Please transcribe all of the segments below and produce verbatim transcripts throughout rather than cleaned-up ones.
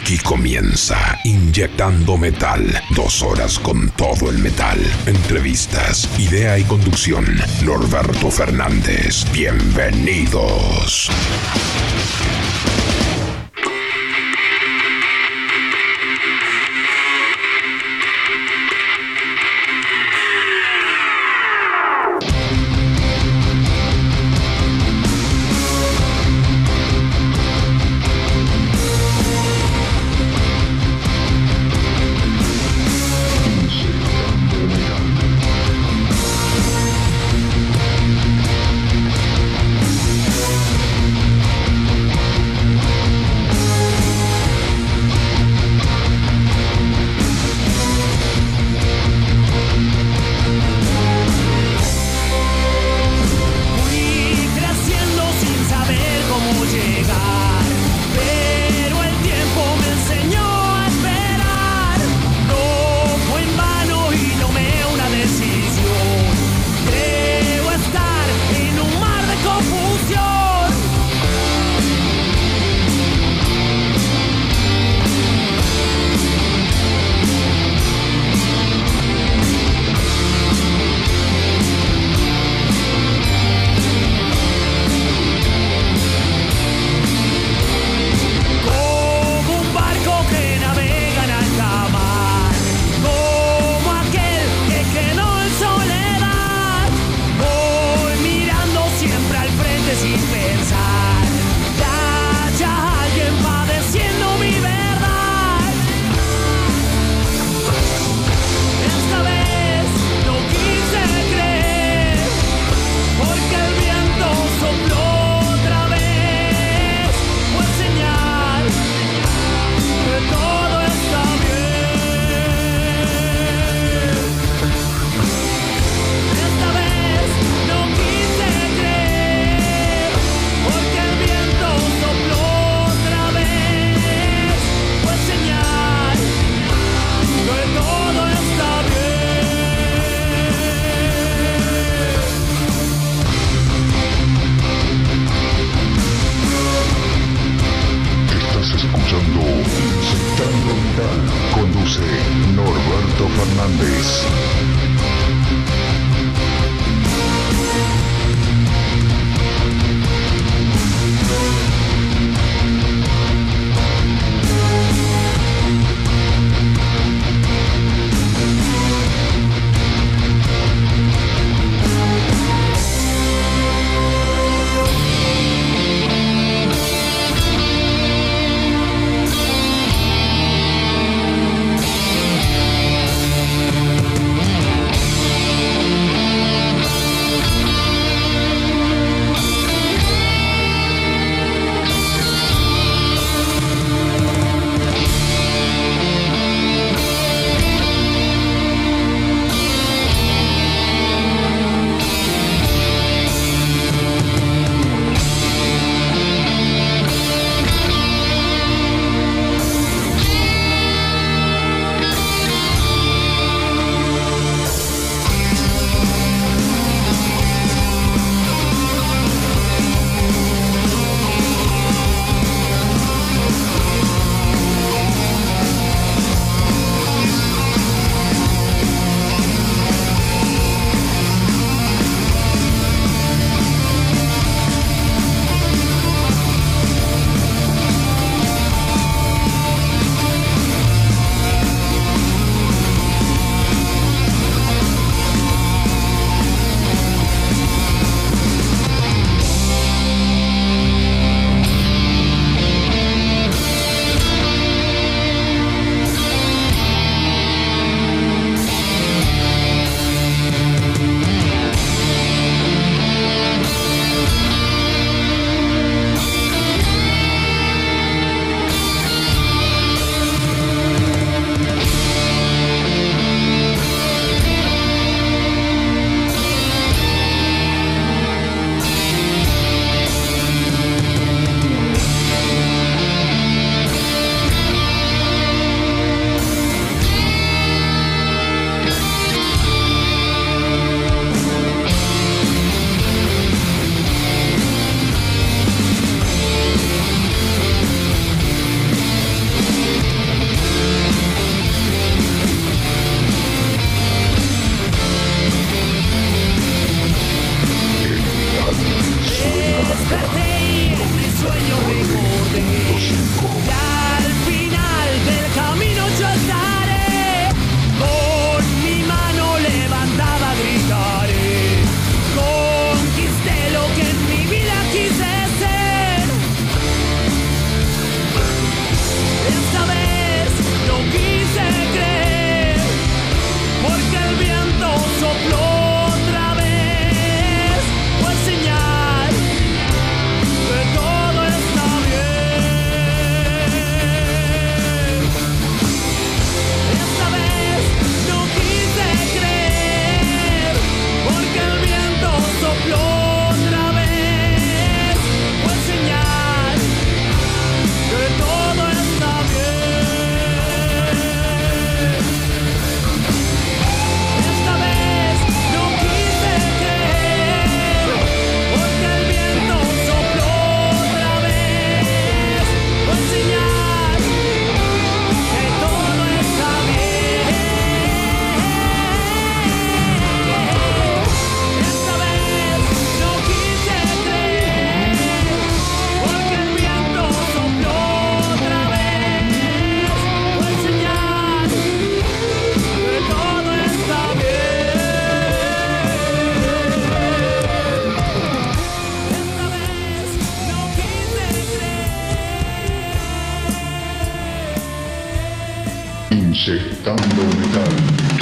Aquí comienza Inyectando Metal. Dos horas con todo el metal. Entrevistas, idea y conducción. Norberto Fernández. Bienvenidos. Inyectando metal.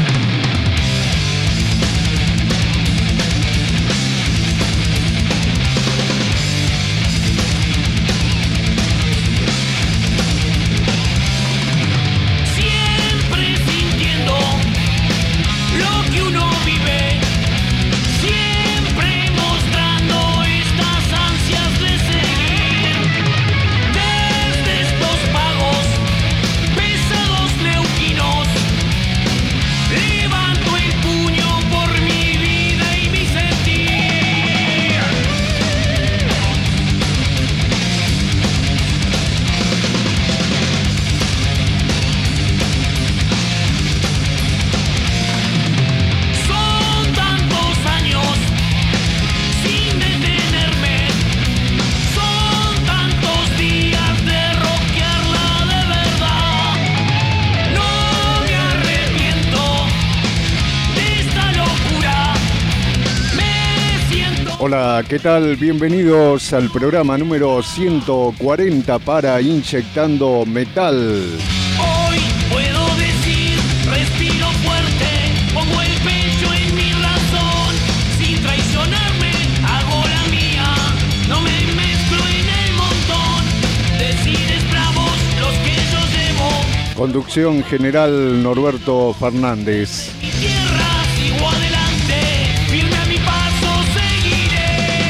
Hola, ¿qué tal? Bienvenidos al programa número ciento cuarenta para Inyectando Metal. Hoy puedo decir, respiro fuerte, pongo el pecho en mi razón, sin traicionarme, hago la mía, no me mezclo en el montón, decides bravos los que yo llevo. Conducción general Norberto Fernández. Mi tierra sigo adelante, firme a mi paso seguiré.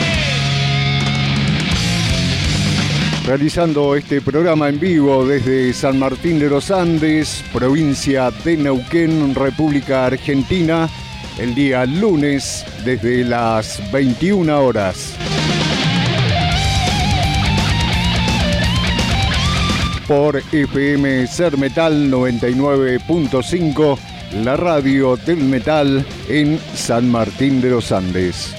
Realizando este programa en vivo desde San Martín de los Andes, provincia de Neuquén, República Argentina, el día lunes desde las veintiuna horas. Por F M Ser Metal noventa y nueve punto cinco, la radio del metal en San Martín de los Andes.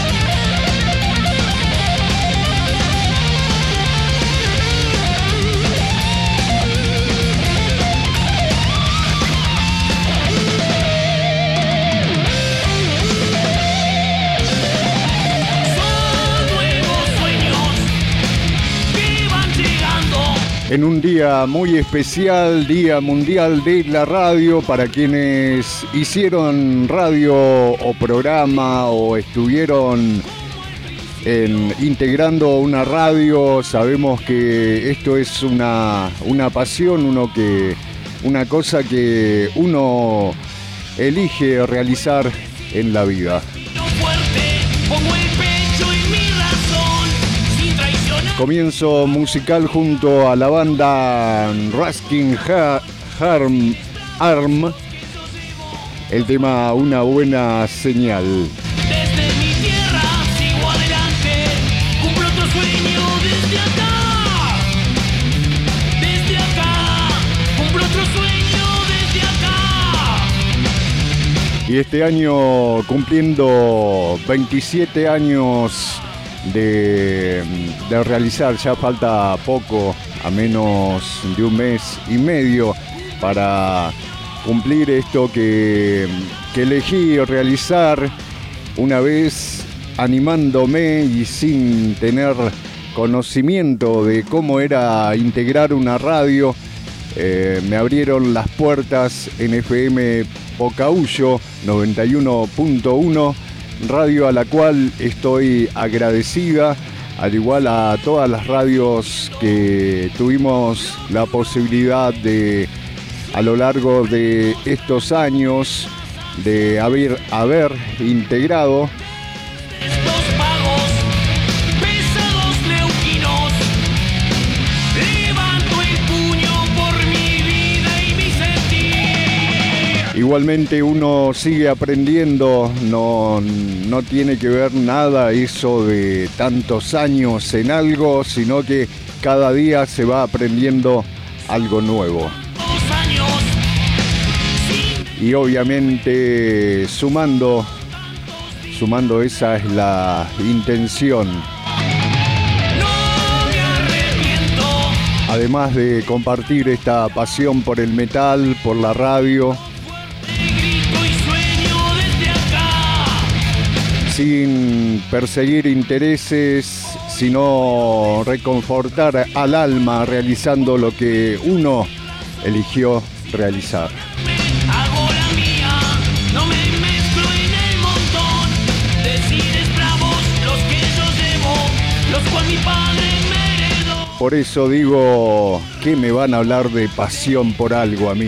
En un día muy especial, Día Mundial de la Radio, para quienes hicieron radio o programa o estuvieron en, integrando una radio, sabemos que esto es una, una pasión, uno que, una cosa que uno elige realizar en la vida. Comienzo musical junto a la banda Ruskin Harm Arm, el tema Una Buena Señal. Desde mi tierra sigo adelante, cumplo otro sueño desde acá. Desde acá, cumplo otro sueño desde acá. Y este año cumpliendo veintisiete años De, de realizar, ya falta poco, a menos de un mes y medio para cumplir esto que, que elegí realizar una vez animándome y sin tener conocimiento de cómo era integrar una radio. Eh, me abrieron las puertas en F M Pocahuyo noventa y uno punto uno, radio a la cual estoy agradecida, al igual a todas las radios que tuvimos la posibilidad de, a lo largo de estos años, de haber, haber integrado. Estos pagos, pesados neuquinos, levanto el puño por mi vida y mi sentir. Igualmente uno sigue aprendiendo, no, no tiene que ver nada eso de tantos años en algo, sino que cada día se va aprendiendo algo nuevo. Y obviamente sumando, sumando esa es la intención. Además de compartir esta pasión por el metal, por la radio, sin perseguir intereses, sino reconfortar al alma realizando lo que uno eligió realizar. Hago la mía, no me mezclo en el montón. Decides bravos los que yo llevo, los cual mi padre me heredó. Por eso digo que me van a hablar de pasión por algo a mí.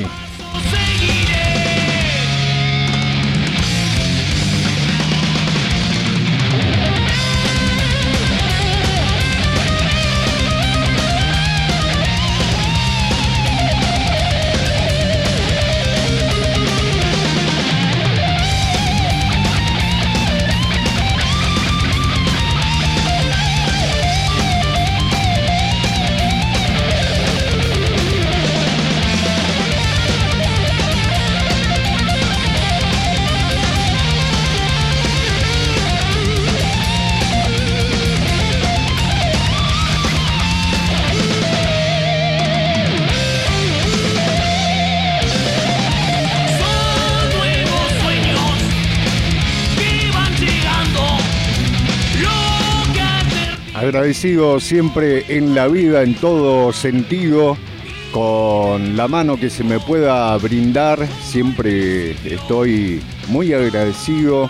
Agradecido siempre en la vida, en todo sentido, con la mano que se me pueda brindar, siempre estoy muy agradecido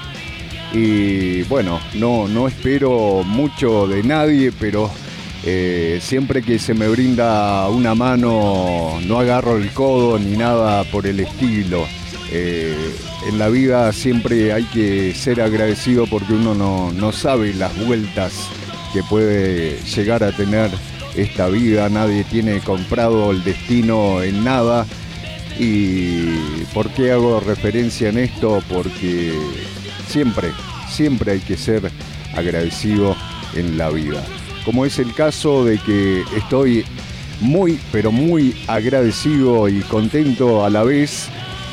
y bueno, no, no espero mucho de nadie, pero eh, siempre que se me brinda una mano no agarro el codo ni nada por el estilo. Eh, en la vida siempre hay que ser agradecido porque uno no, no sabe las vueltas que puede llegar a tener esta vida. Nadie tiene comprado el destino en nada. ¿Y por qué hago referencia en esto? Porque siempre, siempre hay que ser agradecido en la vida. Como es el caso de que estoy muy, pero muy agradecido y contento a la vez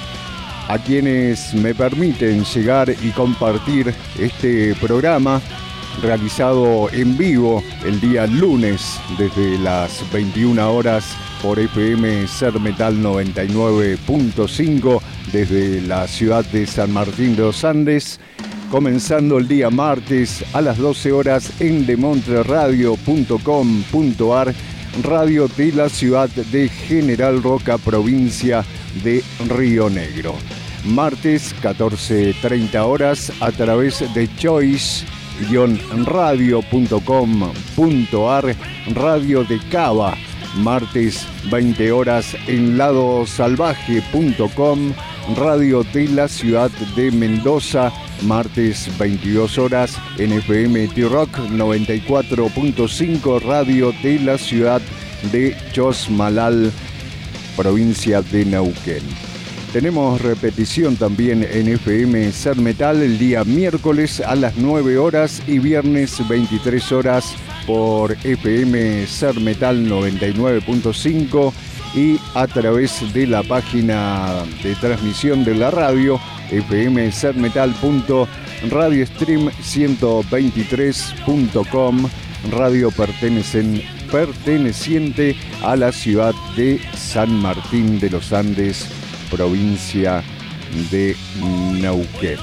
a quienes me permiten llegar y compartir este programa realizado en vivo el día lunes desde las veintiuna horas por F M Ser Metal noventa y nueve punto cinco desde la ciudad de San Martín de los Andes, comenzando el día martes a las doce horas en demontreradio punto com punto ar, radio de la ciudad de General Roca, provincia de Río Negro. Martes catorce treinta horas a través de Choice radio punto com punto ar, radio de Cava. Martes veinte horas en lado salvaje punto com, radio de la ciudad de Mendoza. Martes veintidós horas en F M T-Rock noventa y cuatro punto cinco, radio de la ciudad de Chosmalal, provincia de Neuquén. Tenemos repetición también en F M Ser Metal el día miércoles a las nueve horas y viernes veintitrés horas por F M Ser Metal noventa y nueve punto cinco y a través de la página de transmisión de la radio f m ser metal punto radiostream ciento veintitrés punto com, radio pertenecen, perteneciente a la ciudad de San Martín de los Andes, provincia de Neuquén.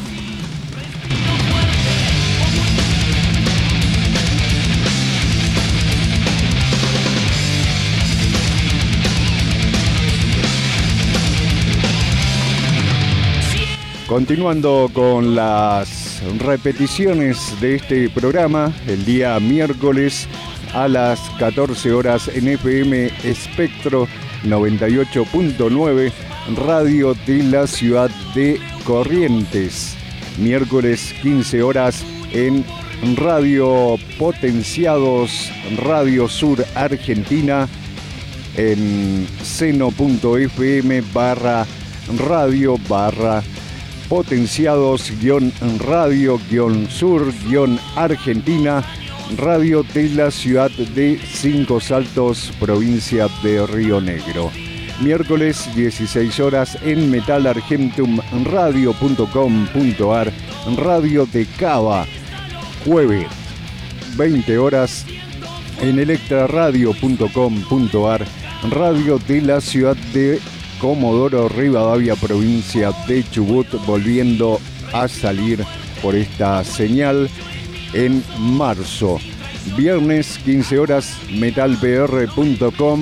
Continuando con las repeticiones de este programa, el día miércoles a las catorce horas en F M Espectro noventa y ocho punto nueve, radio de la ciudad de Corrientes. Miércoles quince horas en Radio Potenciados, Radio Sur Argentina, en seno.fm barra radio barra potenciados guión radio guión sur guión Argentina, radio de la ciudad de Cinco Saltos, provincia de Río Negro. Miércoles dieciséis horas en metalargentum radio punto com punto ar, radio de Cava. Jueves veinte horas en electraradio punto com punto ar, radio de la ciudad de Comodoro Rivadavia, provincia de Chubut, volviendo a salir por esta señal en marzo. Viernes quince horas metal p r punto com,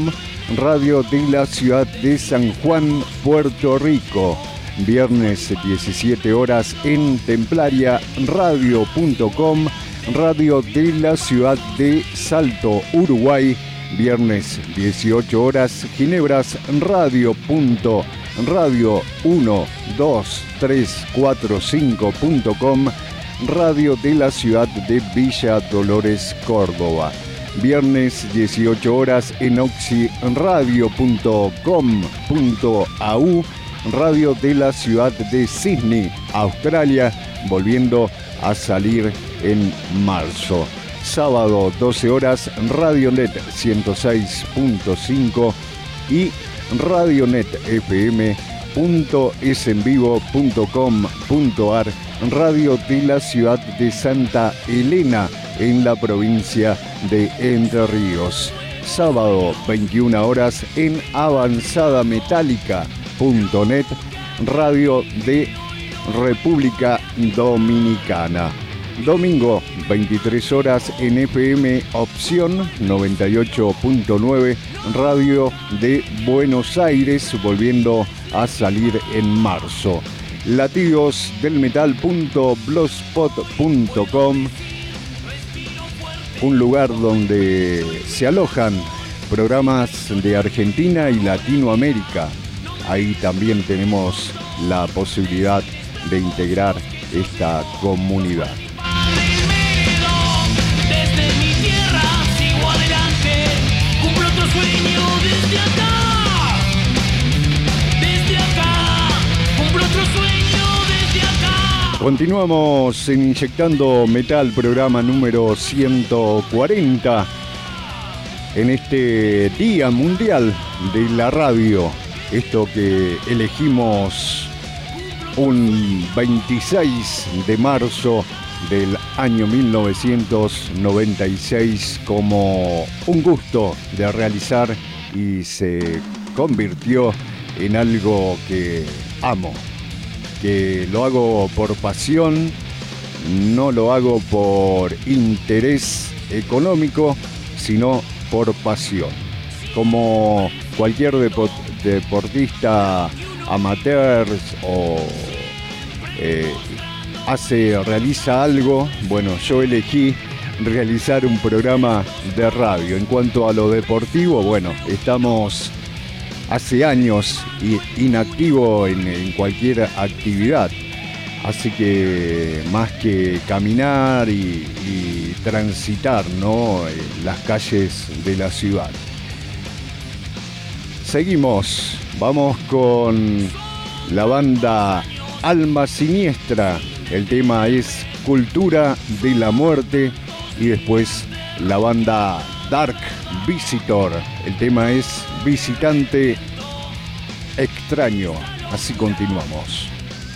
radio de la ciudad de San Juan, Puerto Rico. Viernes diecisiete horas en templaria radio punto com, radio de la ciudad de Salto, Uruguay. Viernes dieciocho horas, Ginebras radio. radio uno dos tres cuatro cinco punto com, radio de la ciudad de Villa Dolores, Córdoba. Viernes dieciocho horas en oxi radio punto com punto a u, radio de la ciudad de Sydney, Australia, volviendo a salir en marzo. Sábado doce horas, Radionet ciento seis punto cinco y radionet f m punto es en vivo punto com punto a r, radio de la ciudad de Santa Elena, en la provincia de Entre Ríos. Sábado veintiuna horas en avanzada metálica punto net, radio de República Dominicana. Domingo veintitrés horas en F M Opción noventa y ocho punto nueve, radio de Buenos Aires, volviendo a salir en marzo. latidos del metal punto blogspot punto com, un lugar donde se alojan programas de Argentina y Latinoamérica. Ahí también tenemos la posibilidad de integrar esta comunidad. Desde mi tierra sigo adelante, cumplo otro sueño desde acá. Desde acá, cumplo otro sueño desde acá. Continuamos en Inyectando Metal, programa número ciento cuarenta, en este Día Mundial de la Radio. Esto que elegimos un veintiséis de marzo del año mil novecientos noventa y seis como un gusto de realizar, y se convirtió en algo que amo, que lo hago por pasión, no lo hago por interés económico, sino por pasión. Como cualquier depo- deportista amateur o eh, hace, realiza algo, bueno, yo elegí realizar un programa de radio. En cuanto a lo deportivo, bueno, estamos hace años inactivo en, en cualquier actividad, así que más que caminar y, y transitar, ¿no?, las calles de la ciudad. Seguimos, vamos con la banda Alma Siniestra. El tema es Cultura de la Muerte, y después la banda Dark Visitor. El tema es Visitante Extraño. Así continuamos.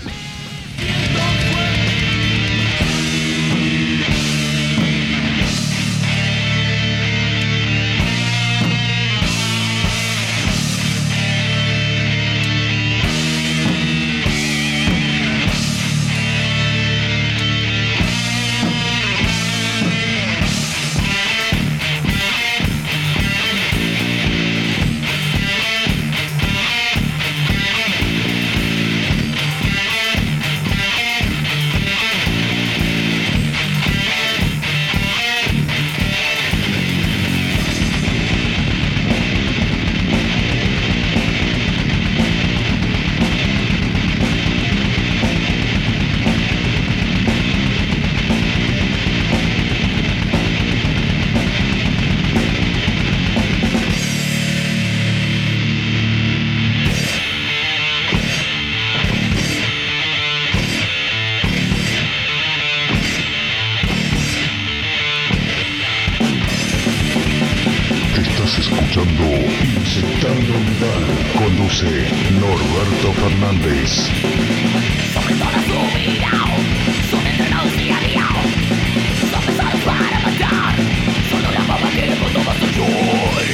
Conduce Norberto Fernández. Sobre toda su vida, son entrenados día a día, son pensados para matar, solo la papa quiere con todo su joy.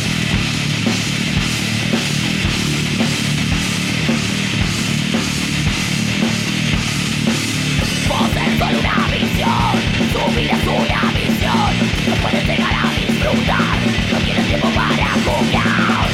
Poseen solo una visión, su vida es una misión, no puedes llegar a disfrutar, no tienes tiempo para jugar.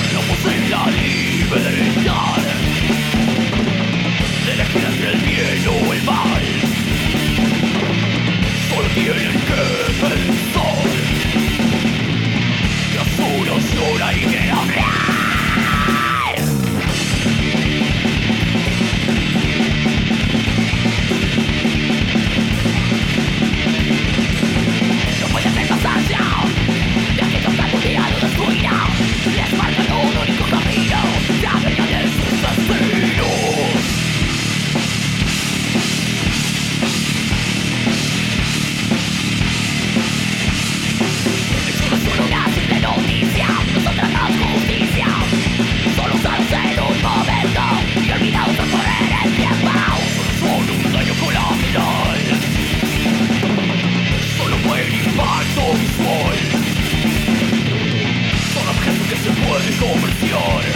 de conversión.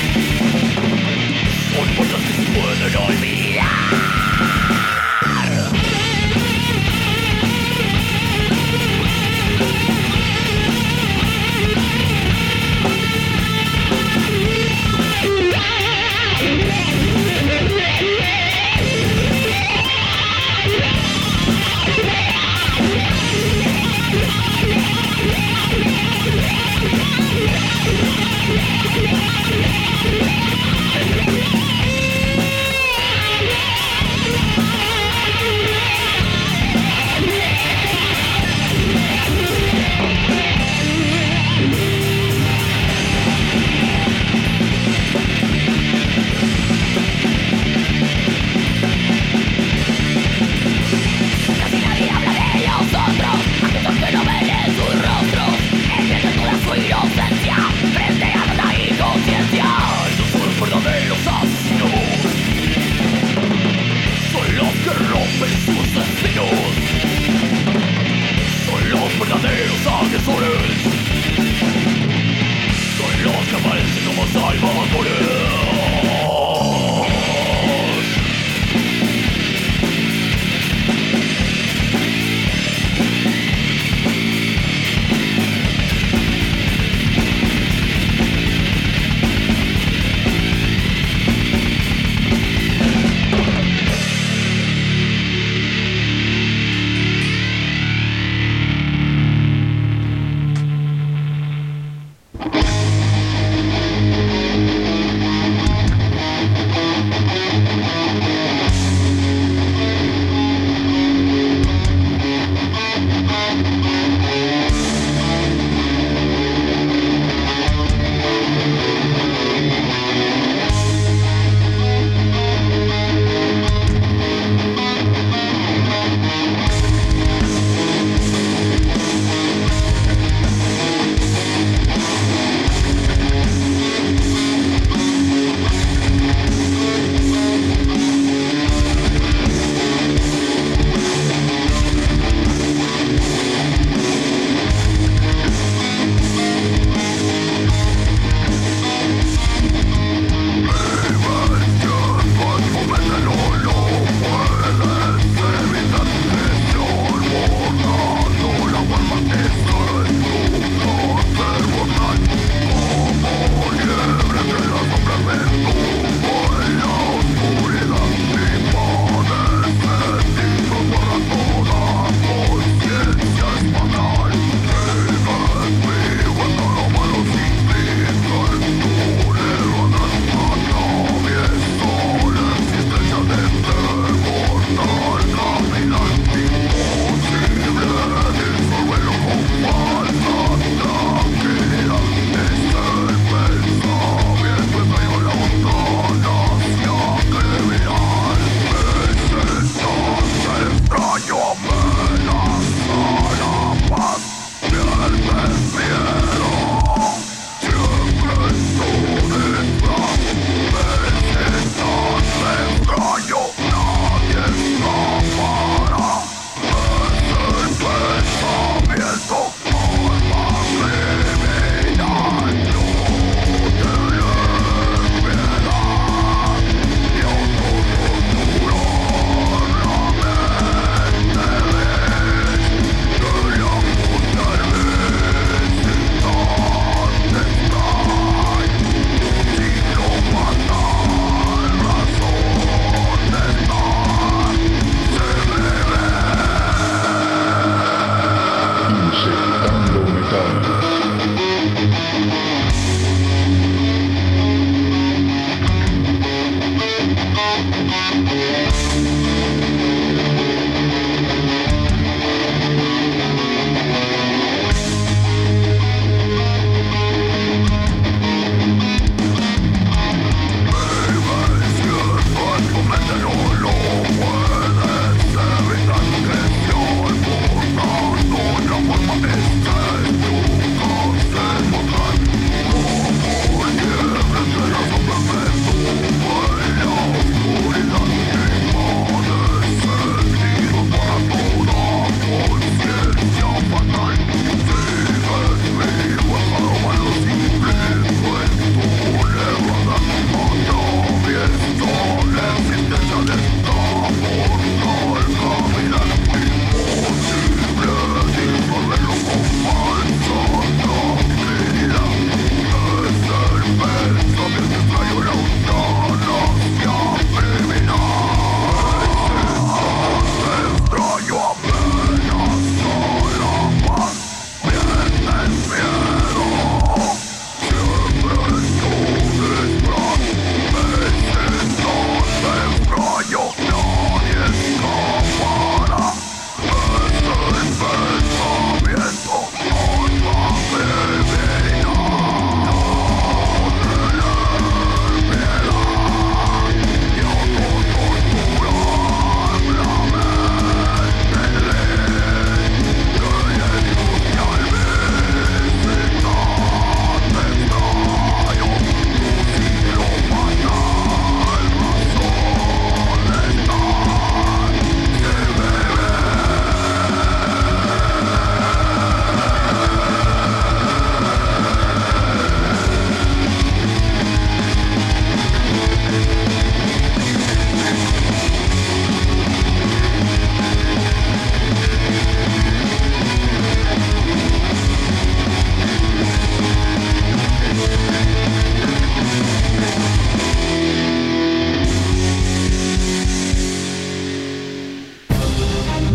Son puertas que se pueden olvidar.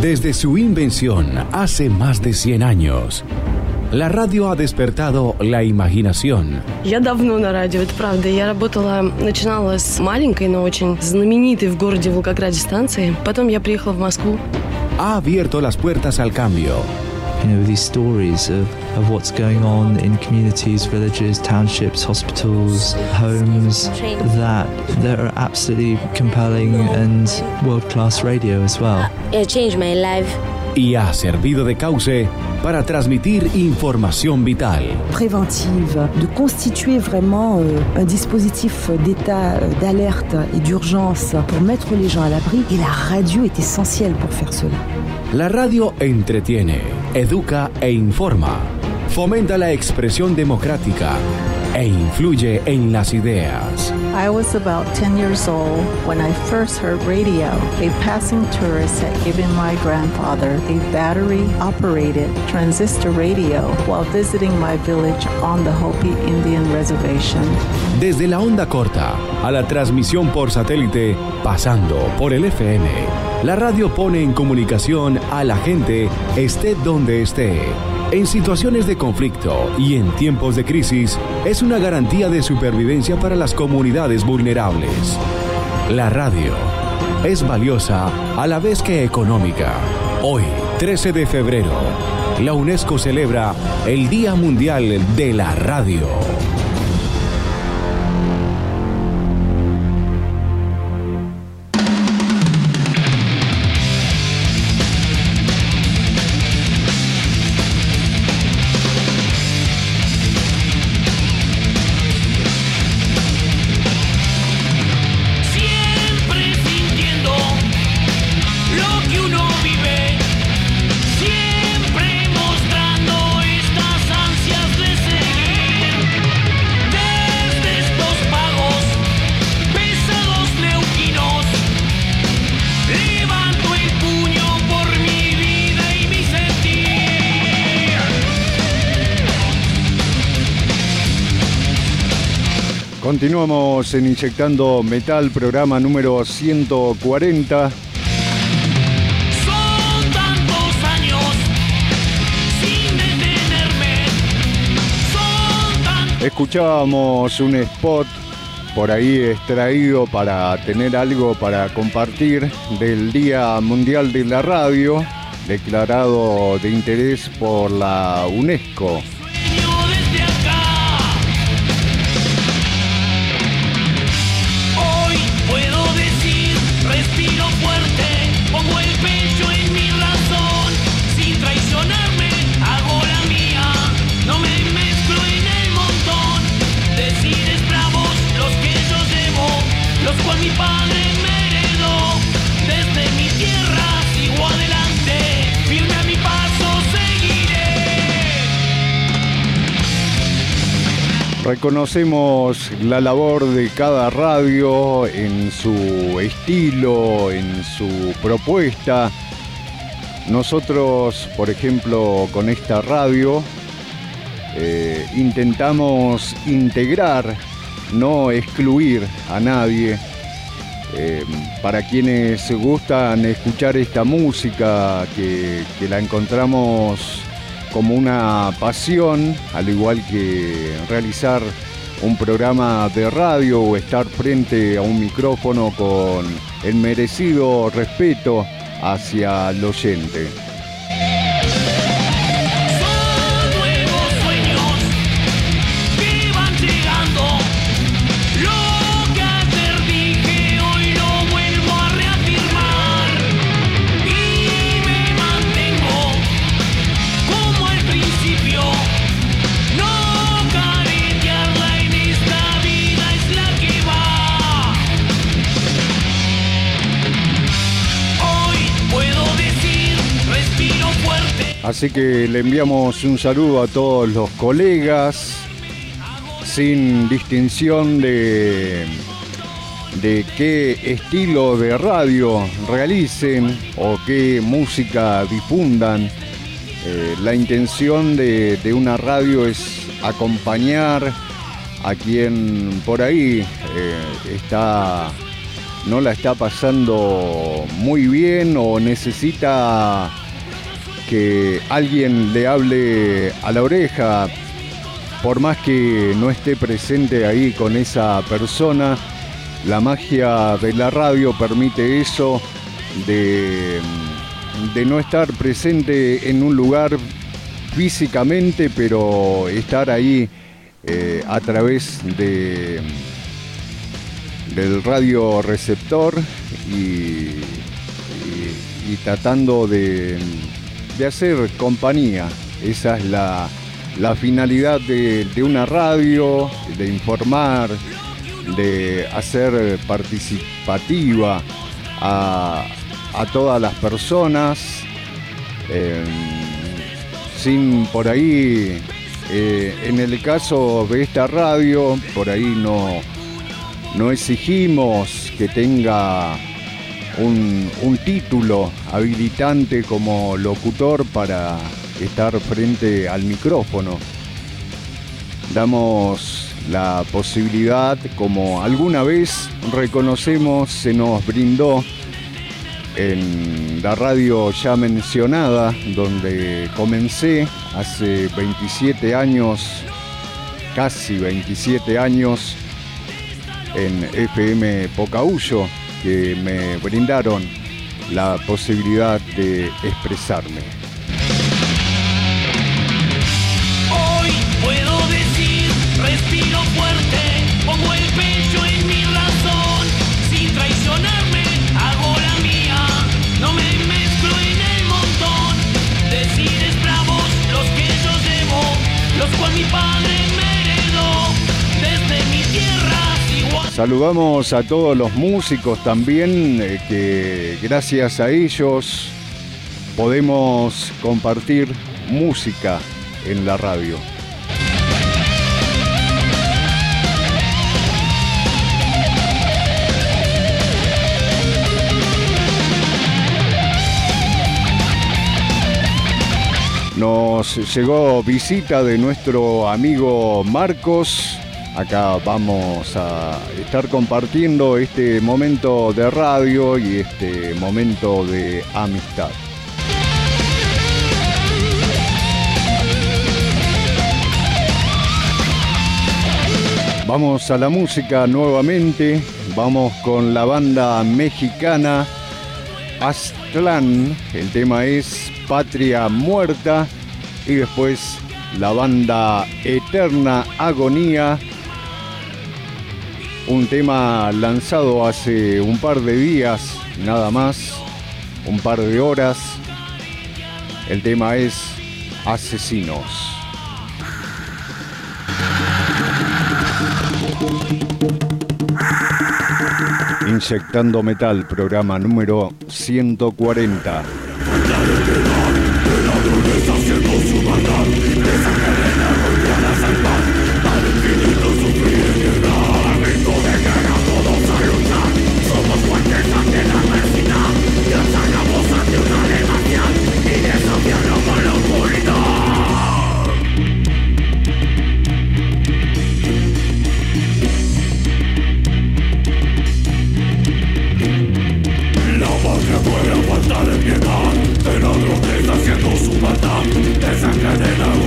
Desde su invención hace más de cien años, la radio ha despertado la imaginación. Я давно на радио, это правда. Я работала, начинала с маленькой, но очень знаменитой в городе Волгограде станции. Потом я приехала в Москву. Ha abierto las puertas al cambio. You know, these stories of, of what's going on in communities, villages, townships, hospitals, homes, that that are absolutely compelling and world-class radio as well. It changed my life. Y ha servido de cauce para transmitir información vital. Préventive, de constituer vraiment euh, un dispositif d'état euh, d'alerte et d'urgence pour mettre les gens à l'abri. Et la radio est essentielle pour faire cela. La radio entretiene, educa e informa, fomenta la expresión democrática e influye en las ideas. I was about ten years old when I first heard radio. A passing tourist had given my grandfather a battery-operated transistor radio while visiting my village on the Hopi Indian Reservation. Desde la onda corta a la transmisión por satélite, pasando por el F M, la radio pone en comunicación a la gente esté donde esté. En situaciones de conflicto y en tiempos de crisis, es una garantía de supervivencia para las comunidades vulnerables. La radio es valiosa a la vez que económica. Hoy, trece de febrero, la UNESCO celebra el Día Mundial de la Radio. Continuamos en Inyectando Metal, programa número ciento cuarenta. Son tantos años sin detenerme. Son tantos... Escuchábamos un spot por ahí extraído para tener algo para compartir del Día Mundial de la Radio, declarado de interés por la UNESCO. Respiro fuerte, pongo el pecho en mi razón. Sin traicionarme, hago la mía. No me mezclo en el montón. Decides bravos los que yo llevo, los cual mi padre me heredó. Desde mi tierra sigo adelante, firme a mi paso seguiré. Reconocemos la labor de cada radio en su estilo, en su propuesta. Nosotros, por ejemplo, con esta radio, eh, intentamos integrar, no excluir a nadie. Eh, para quienes gustan escuchar esta música, que, que la encontramos como una pasión, al igual que realizar un programa de radio o estar frente a un micrófono con el merecido respeto hacia el oyente. Son nuevos sueños que van llegando. Lo que ayer dije hoy lo vuelvo a reafirmar. Y me mantengo como al principio. No caretearla en esta vida es la que va. Hoy puedo decir, respiro fuerte. Así que le enviamos un saludo a todos los colegas, sin distinción de, de qué estilo de radio realicen o qué música difundan. Eh, la intención de, de una radio es acompañar a quien por ahí eh, está no la está pasando muy bien o necesita que alguien le hable a la oreja, por más que no esté presente ahí con esa persona, la magia de la radio permite eso, de, de no estar presente en un lugar físicamente, pero estar ahí eh, a través de, del radio receptor y, y, y tratando de, de hacer compañía. Esa es la, la finalidad de, de una radio, de informar, de hacer participativa a, a todas las personas, eh, sin por ahí, eh, en el caso de esta radio, por ahí no, no exigimos que tenga un, un título habilitante como locutor para estar frente al micrófono. Damos la posibilidad, como alguna vez reconocemos se nos brindó en la radio ya mencionada, donde comencé hace veintisiete años, casi veintisiete años, en F M Pocahuyo, que me brindaron la posibilidad de expresarme. Hoy puedo decir, respiro fuerte, pongo el pecho en mi razón, sin traicionarme, hago la mía, no me mezclo en el montón. Decides bravos los que yo llevo, los cual mi padre me heredó, desde mi tierra. Igual... Saludamos a todos los músicos también, eh, que gracias a ellos podemos compartir música en la radio. Nos llegó visita de nuestro amigo Marcos. Acá vamos a estar compartiendo este momento de radio y este momento de amistad. Vamos a la música nuevamente. Vamos con la banda mexicana Aztlán. El tema es Patria Muerta. Y después la banda Eterna Agonía. Un tema lanzado hace un par de días, nada más, un par de horas. El tema es Asesinos. Inyectando Metal, programa número ciento cuarenta. Haciendo su maldad, de sangre de la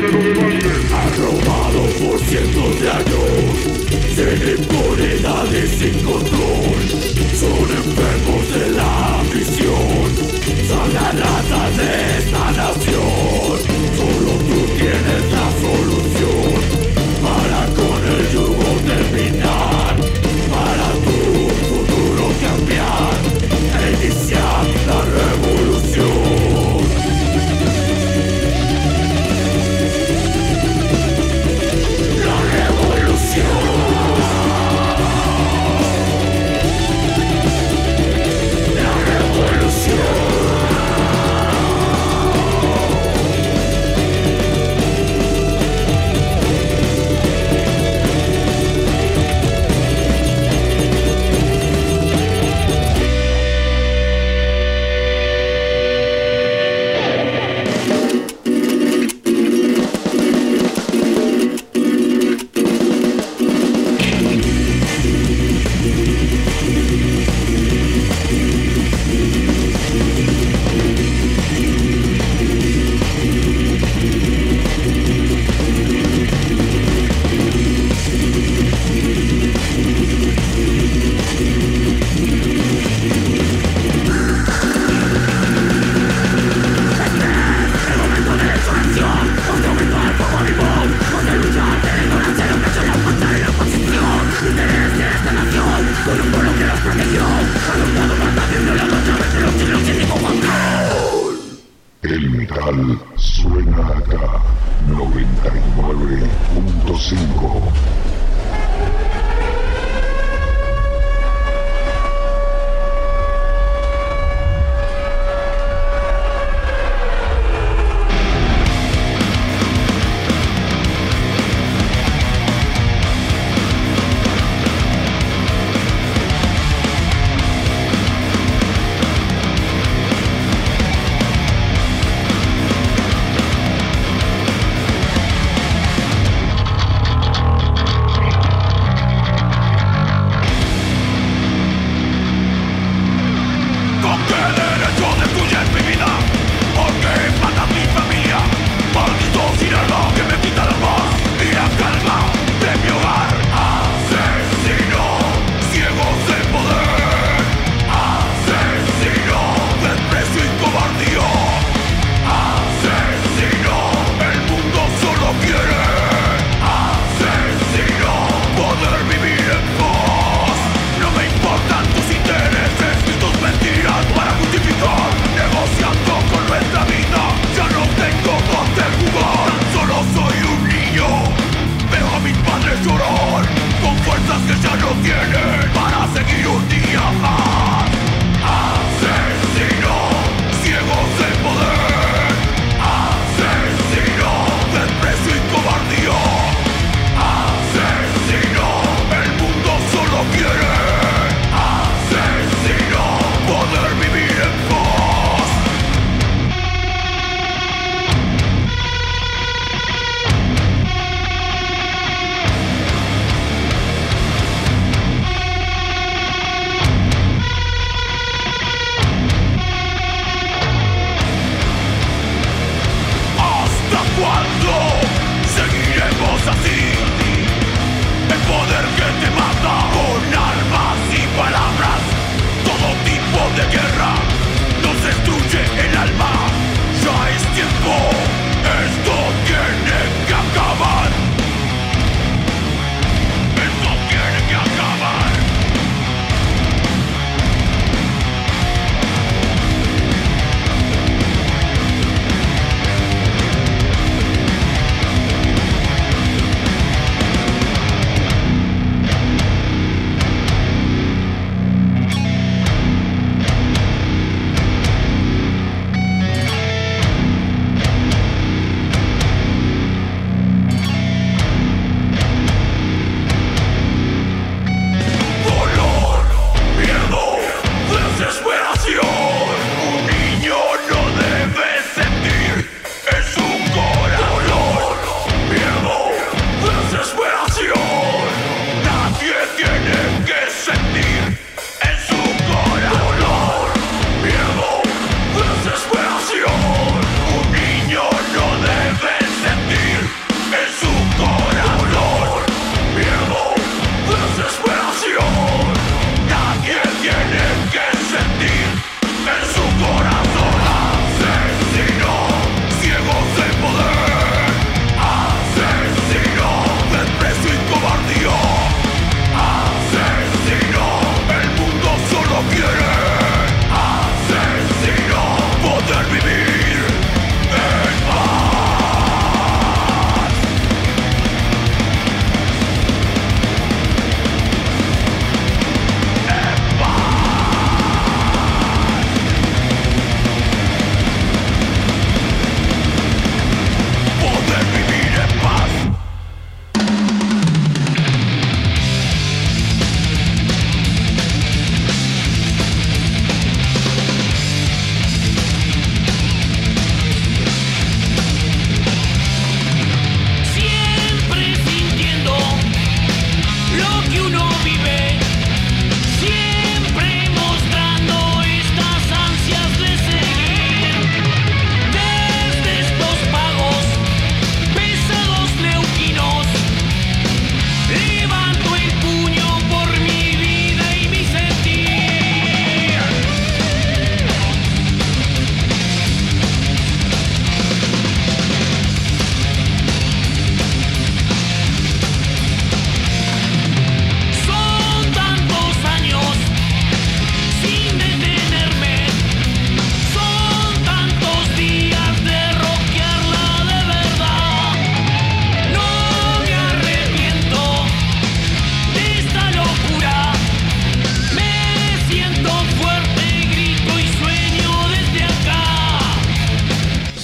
Arrobado por cientos de años, se impone edades sin control. Son enfermos de la ambición, son las ratas de esta nación. Solo tú tienes la solución para con el yugo terminar, para tu futuro cambiar e iniciar la revolución. El metal suena acá, noventa y nueve punto cinco.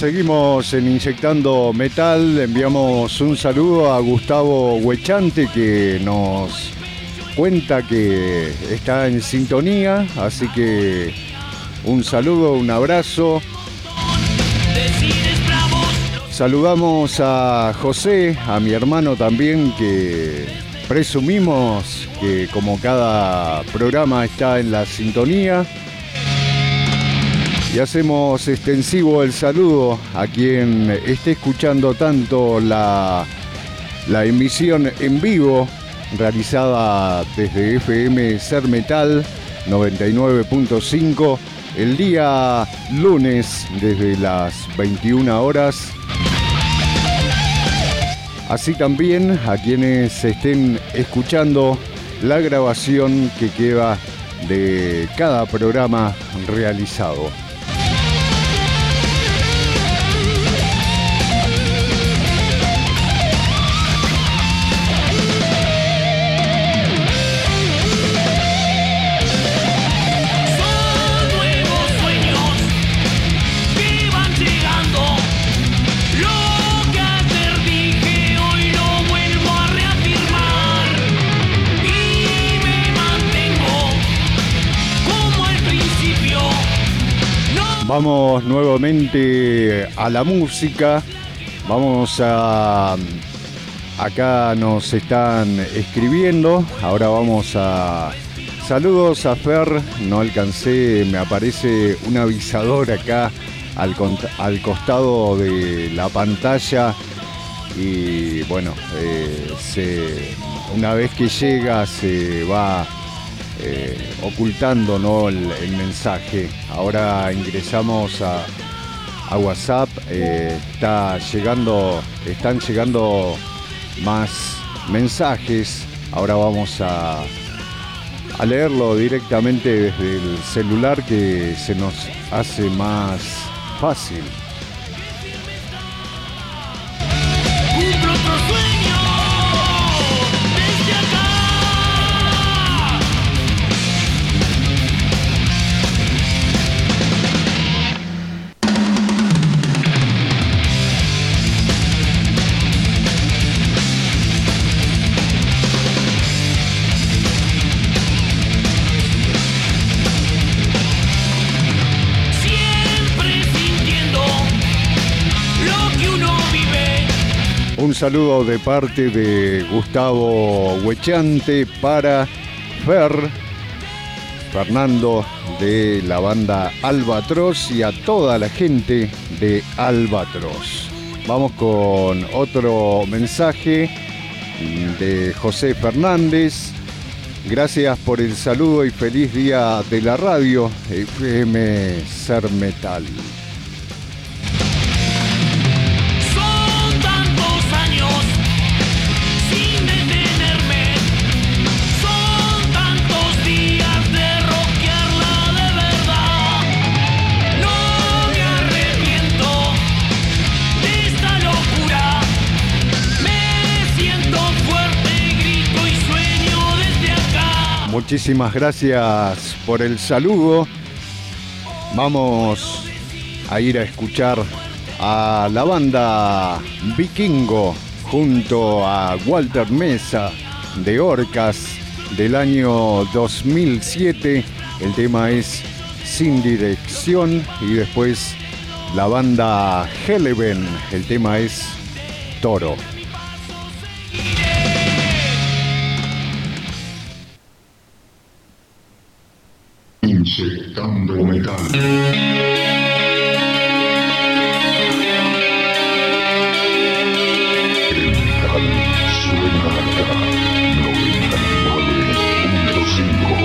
seguimos en Inyectando Metal. Enviamos un saludo a Gustavo Huechante, que nos cuenta que está en sintonía, así que un saludo, un abrazo. Saludamos a José, a mi hermano también, que presumimos que como cada programa está en la sintonía. Y hacemos extensivo el saludo a quien esté escuchando tanto la, la emisión en vivo realizada desde F M Ser Metal noventa y nueve punto cinco el día lunes desde las veintiuna horas. Así también a quienes estén escuchando la grabación que queda de cada programa realizado. Vamos nuevamente a la música. Vamos a... Acá nos están escribiendo. Ahora vamos a... Saludos a Fer. No alcancé, me aparece un avisador acá al, al costado de la pantalla. Y bueno, eh, se, una vez que llega se va... Eh, ocultando, ¿no?, el, el mensaje. Ahora ingresamos a, a WhatsApp. Eh, está llegando, están llegando más mensajes. Ahora vamos a, a leerlo directamente desde el celular, que se nos hace más fácil. Cumplo otro sueño desde acá. Un saludo de parte de Gustavo Huechante para Fer, Fernando de la banda Albatros, y a toda la gente de Albatros. Vamos con otro mensaje de José Fernández. Gracias por el saludo y feliz día de la radio F M Ser Metal. Muchísimas gracias por el saludo. Vamos a ir a escuchar a la banda Vikingo junto a Walter Mesa de Orcas del año dos mil siete. El tema es Sin Dirección, y después la banda Heleven. El tema es Toro. Inyectando Metal. El metal suena acá, noventa y nueve punto cinco.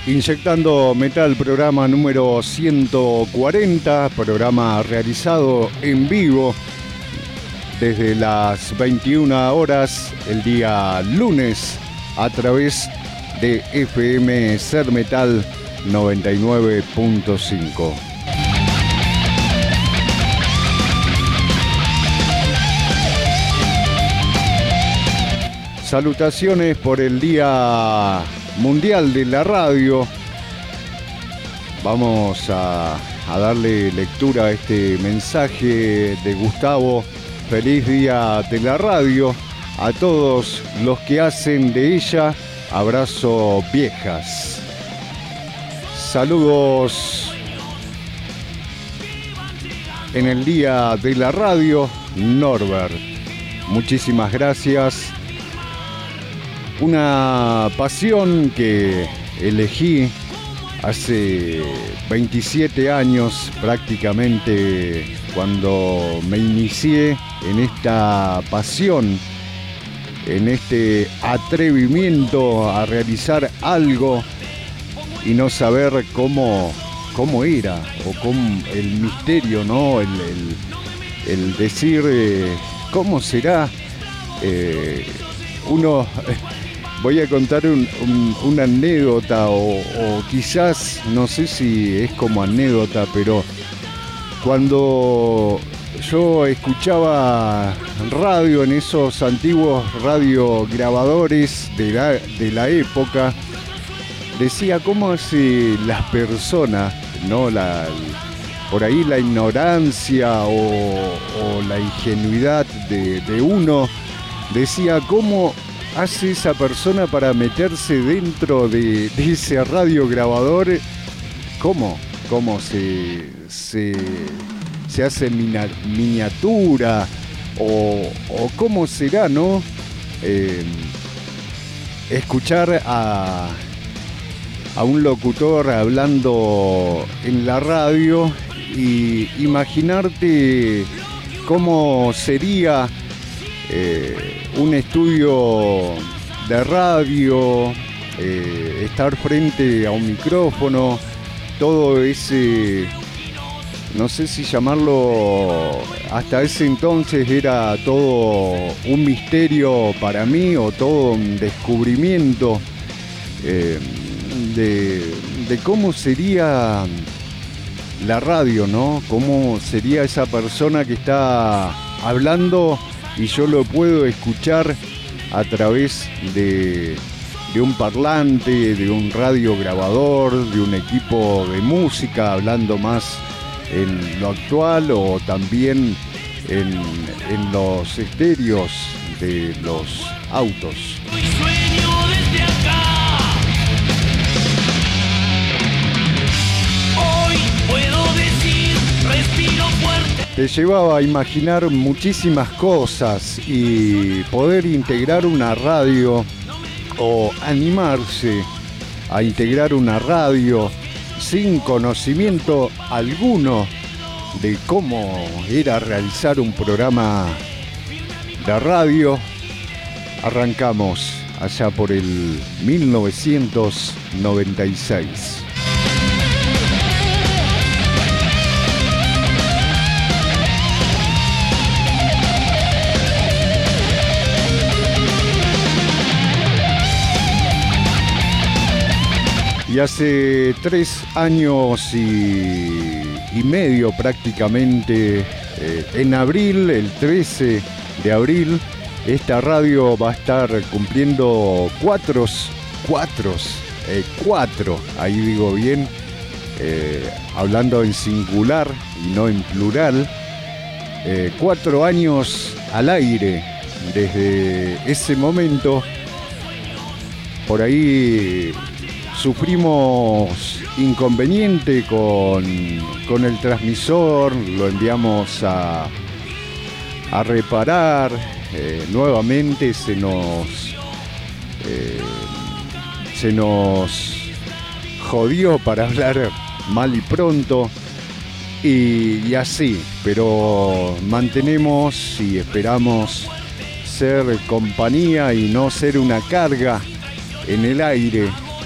Inyectando Metal, programa número ciento cuarenta, programa realizado en vivo desde las veintiuna horas el día lunes a través de F M Ser Metal noventa y nueve punto cinco. Salutaciones por el Día Mundial de la Radio. Vamos a, a darle lectura a este mensaje de Gustavo. Feliz Día de la Radio a todos los que hacen de ella. Abrazo viejas. Saludos en el Día de la Radio, Norbert. Muchísimas gracias. Una pasión que elegí hace veintisiete años prácticamente, cuando me inicié en esta pasión, en este atrevimiento a realizar algo y no saber cómo, cómo era, o cómo el misterio, ¿no? El, el, el decir eh, cómo será. Eh, uno... Voy a contar un, un, una anécdota o, o quizás, no sé si es como anécdota, pero cuando yo escuchaba radio en esos antiguos radiograbadores de la, de la época, decía cómo hace las personas, ¿no? La, por ahí la ignorancia o, o la ingenuidad de, de uno, decía cómo hace esa persona para meterse dentro de, de ese radiograbador. ¿Cómo? ¿Cómo se, se, se hace mina, miniatura? O, o cómo será, ¿no? Eh, escuchar a, a un locutor hablando en la radio y imaginarte cómo sería eh, un estudio de radio, eh, estar frente a un micrófono, todo ese, no sé si llamarlo, hasta ese entonces era todo un misterio para mí, o todo un descubrimiento eh, de, de cómo sería la radio, ¿no? Cómo sería esa persona que está hablando y yo lo puedo escuchar a través de, de un parlante, de un radiograbador, de un equipo de música, hablando más en lo actual, o también en, en los estéreos de los autos. Hoy puedo decir, respiro fuerte. Te llevaba a imaginar muchísimas cosas y poder integrar una radio, o animarse a integrar una radio sin conocimiento alguno de cómo era realizar un programa de radio. Arrancamos allá por el mil novecientos noventa y seis. Y hace tres años y, y medio prácticamente, eh, en abril, el trece de abril, esta radio va a estar cumpliendo cuatro, cuatro, eh, cuatro, ahí digo bien, eh, hablando en singular y no en plural, eh, cuatro años al aire. Desde ese momento, por ahí sufrimos inconveniente con, con el transmisor, lo enviamos a, a reparar, eh, nuevamente se nos, eh, se nos jodió, para hablar mal y pronto, y, y así, pero mantenemos y esperamos ser compañía y no ser una carga en el aire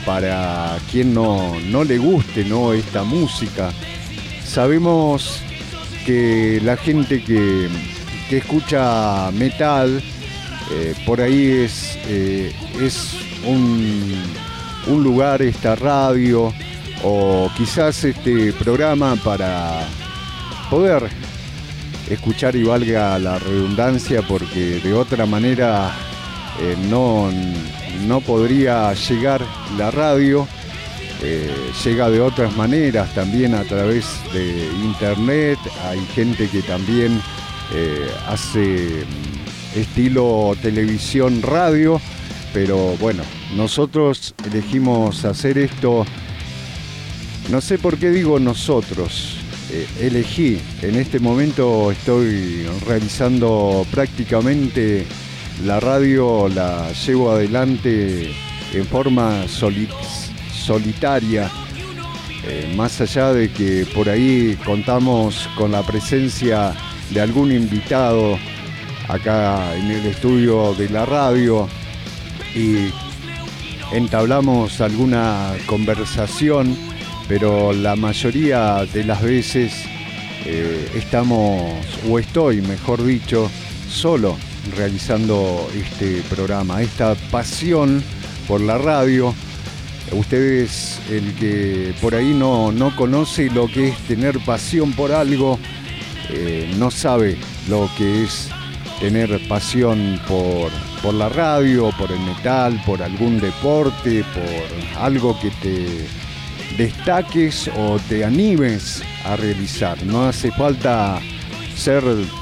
para quien no, no le guste, ¿no?, esta música. Sabemos que la gente que, que escucha metal, eh, por ahí es, eh, es un, un lugar, esta radio, o quizás este programa para poder escuchar, y valga la redundancia, porque de otra manera eh, no, no podría llegar la radio. Eh, llega de otras maneras, también a través de internet. Hay gente que también eh, hace estilo televisión, radio, pero bueno, nosotros elegimos hacer esto. No sé por qué digo nosotros, eh, elegí. En este momento estoy realizando prácticamente la radio, la llevo adelante en forma solitaria. solitaria, eh, más allá de que por ahí contamos con la presencia de algún invitado acá en el estudio de la radio y entablamos alguna conversación, pero la mayoría de las veces eh, estamos, o estoy, mejor dicho, solo realizando este programa, esta pasión por la radio. Ustedes, el que por ahí no, no conoce lo que es tener pasión por algo, eh, no sabe lo que es tener pasión por, por la radio, por el metal, por algún deporte, por algo que te destaques o te animes a realizar. No hace falta ser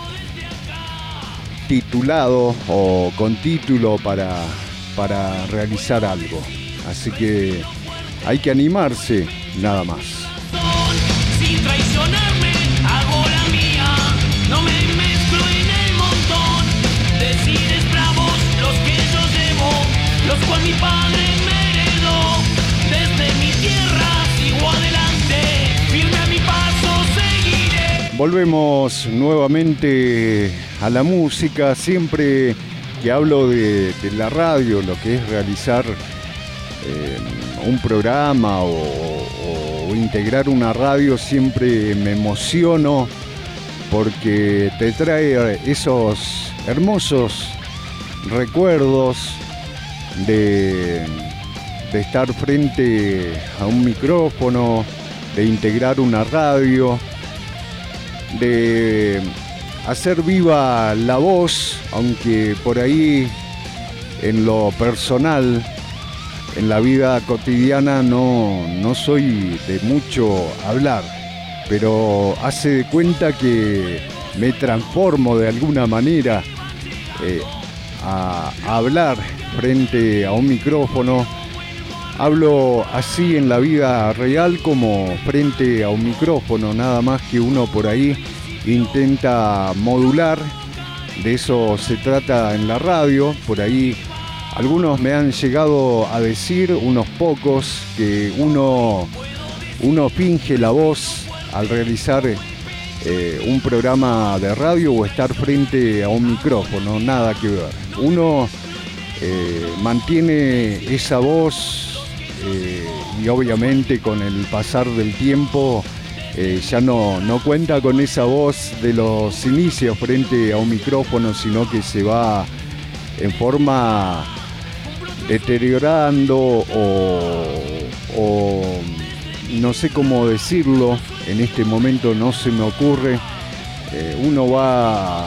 titulado o con título para, para realizar algo. Así que hay que animarse, nada más. Sin traicionarme, hago la mía. No me mezclo en el montón. Decides bravos los que yo llevo, los cual mi padre me heredó. Desde mi tierra sigo adelante, firme a mi paso seguiré. Volvemos nuevamente a la música. Siempre que hablo de, de la radio, lo que es realizar Eh, un programa o, o, o integrar una radio, siempre me emociono porque te trae esos hermosos recuerdos de, de estar frente a un micrófono, de integrar una radio, de hacer viva la voz, aunque por ahí en lo personal, en la vida cotidiana no, no soy de mucho hablar, pero hace de cuenta que me transformo de alguna manera eh, a, a hablar frente a un micrófono. Hablo así en la vida real como frente a un micrófono, nada más que uno por ahí intenta modular. De eso se trata en la radio. Por ahí algunos me han llegado a decir, unos pocos, que uno, uno finge la voz al realizar eh, un programa de radio o estar frente a un micrófono. Nada que ver. Uno eh, mantiene esa voz eh, y obviamente con el pasar del tiempo eh, ya no, no cuenta con esa voz de los inicios frente a un micrófono, sino que se va en forma deteriorando o, o no sé cómo decirlo, en este momento no se me ocurre. Eh, uno va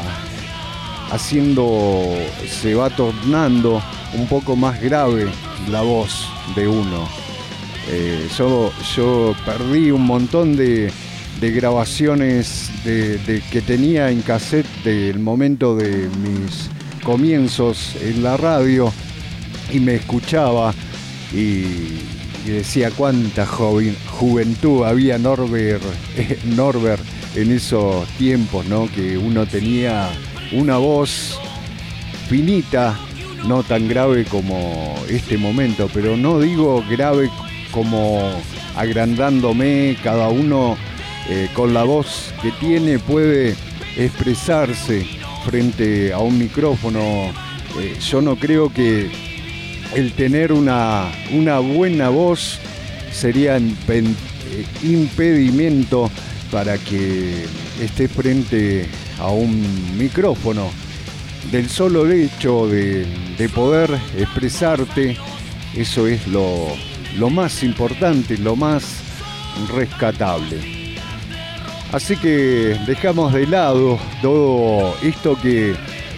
haciendo, se va tornando un poco más grave la voz de uno. Eh, yo, yo perdí un montón de, de grabaciones de, de, que tenía en cassette del momento de mis comienzos en la radio, y me escuchaba y, y decía cuánta joven, juventud había Norbert, eh, Norbert en esos tiempos, ¿no? Que uno tenía una voz finita, no tan grave como este momento, pero no digo grave como agrandándome. Cada uno eh, con la voz que tiene puede expresarse frente a un micrófono. Eh, yo no creo que el tener una, una buena voz sería impedimento para que estés frente a un micrófono. Del solo hecho de, de poder expresarte, eso es lo, lo más importante, lo más rescatable. Así que dejamos de lado todo esto que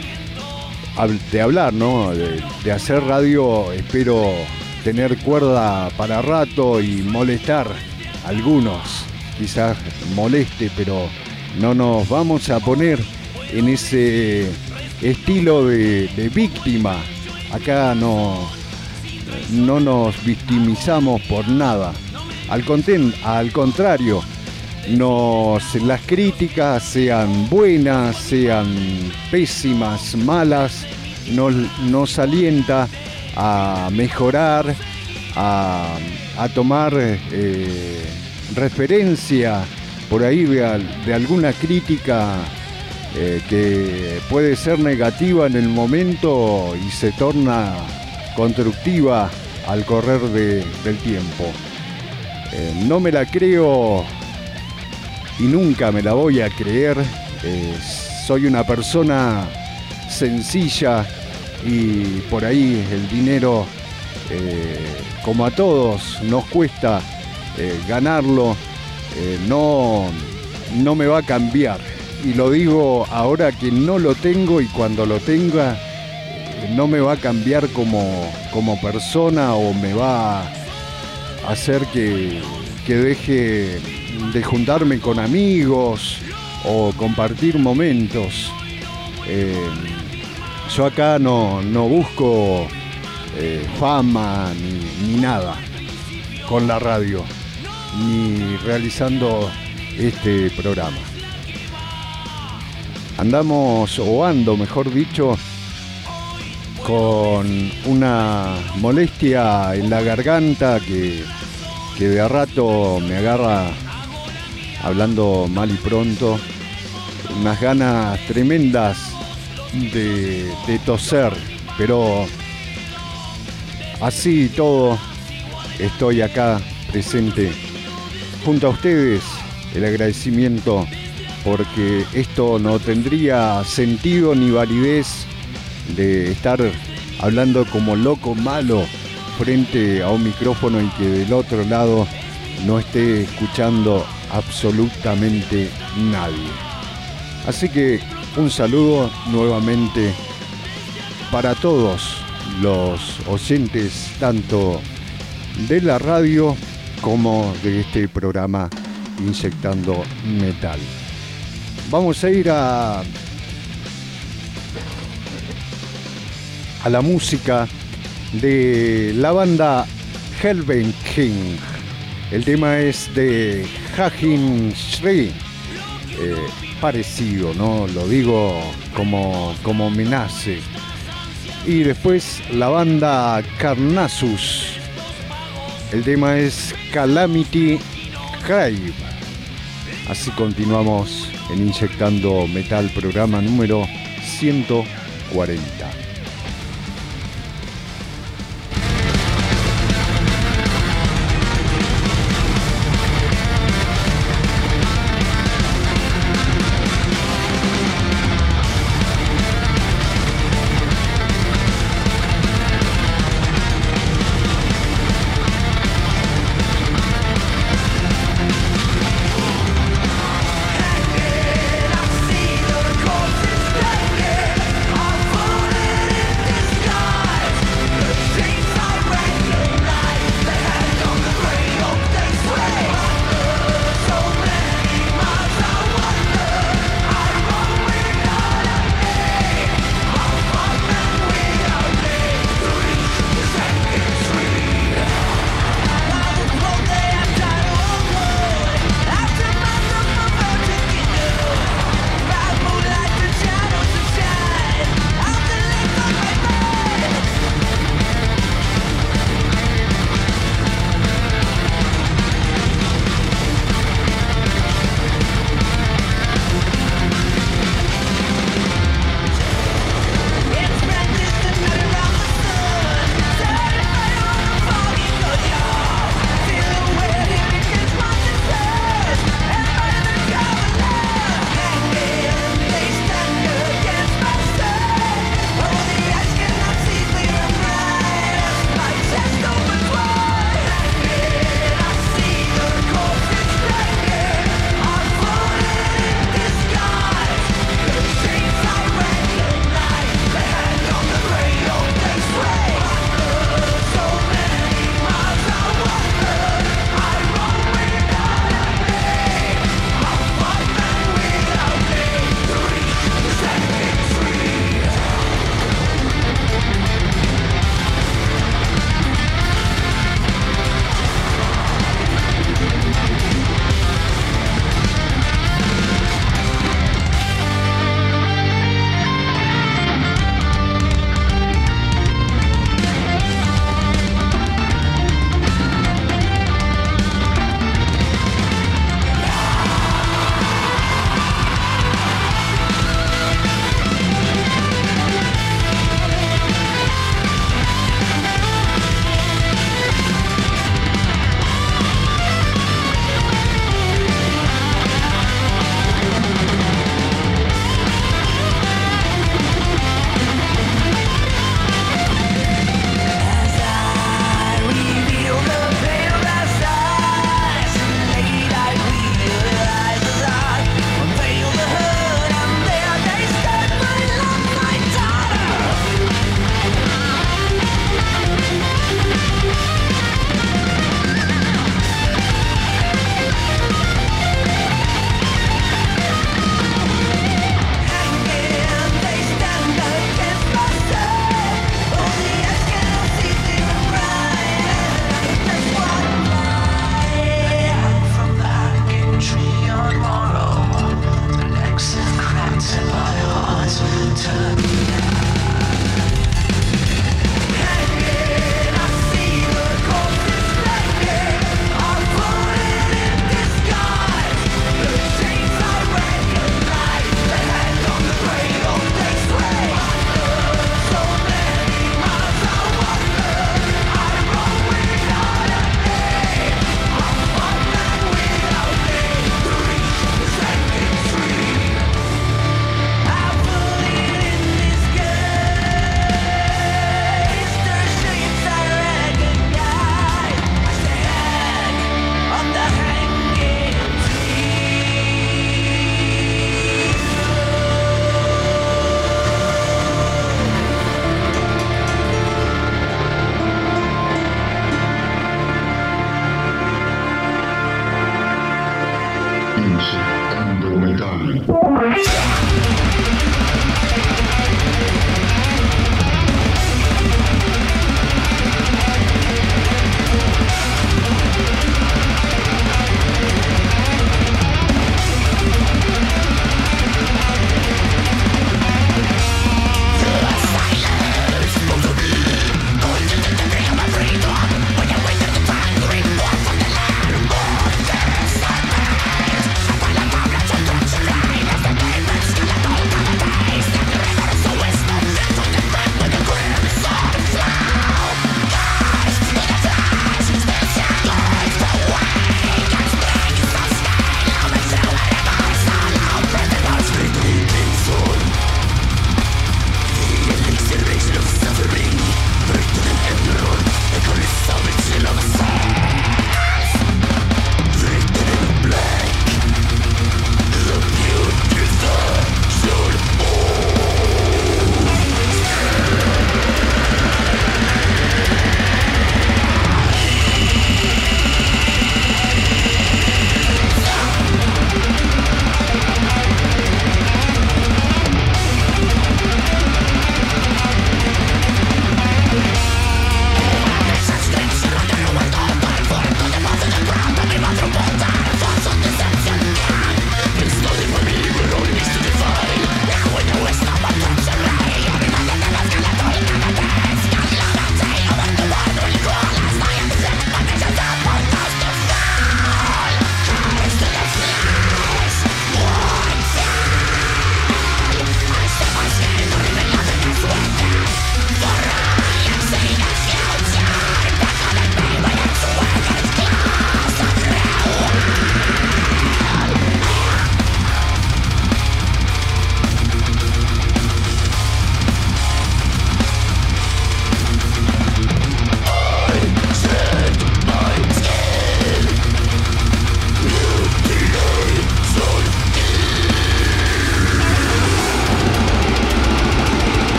de hablar, ¿no? De, de hacer radio, espero tener cuerda para rato y molestar a algunos. Quizás moleste, pero no nos vamos a poner en ese estilo de, de víctima. Acá no, no nos victimizamos por nada. Al, conten, al contrario, nos, las críticas, sean buenas, sean pésimas, malas, nos, nos alienta a mejorar, a, a tomar eh, referencia por ahí de, de alguna crítica eh, que puede ser negativa en el momento y se torna constructiva al correr de, del tiempo. Eh, no me la creo y nunca me la voy a creer. Eh, soy una persona sencilla y por ahí el dinero, eh, como a todos nos cuesta eh, ganarlo, eh, no, no me va a cambiar. Y lo digo ahora que no lo tengo, y cuando lo tenga eh, no me va a cambiar como, como persona, o me va a hacer que, que deje de juntarme con amigos o compartir momentos. Eh, yo acá no, no busco eh, fama ni, ni nada con la radio, ni realizando este programa. Andamos, o ando mejor dicho, con una molestia en la garganta que, que de a rato me agarra hablando mal y pronto, unas ganas tremendas de, de toser, pero así y todo estoy acá presente junto a ustedes. El agradecimiento, porque esto no tendría sentido ni validez de estar hablando como loco malo frente a un micrófono y que del otro lado no esté escuchando absolutamente nadie. Así que un saludo nuevamente para todos los oyentes, tanto de la radio como de este programa Inyectando Metal. Vamos a ir a a la música de la banda Helveking. El tema es de Hajin Shri, eh, parecido, ¿no? Lo digo como, como me nace. Y después la banda Carnassus. El tema es Calamity Crave. Así continuamos en Inyectando Metal, programa número ciento cuarenta. I've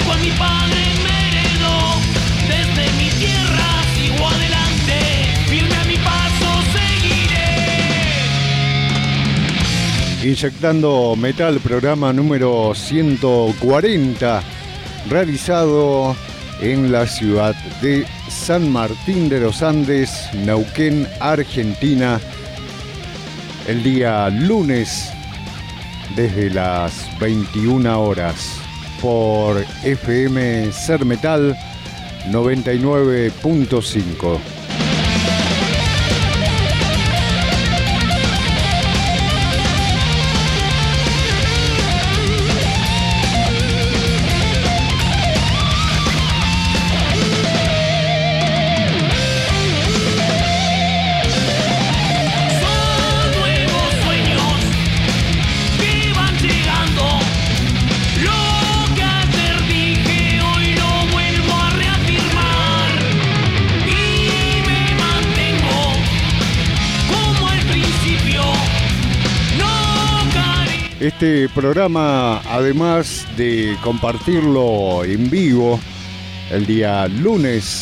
cual mi padre me heredó. Desde mi tierra sigo adelante, firme a mi paso seguiré. Inyectando Metal, programa número ciento cuarenta, realizado en la ciudad de San Martín de los Andes, Neuquén, Argentina, el día lunes desde las veintiuna horas por F M Ser Metal noventa y nueve punto cinco. Este programa, además de compartirlo en vivo el día lunes,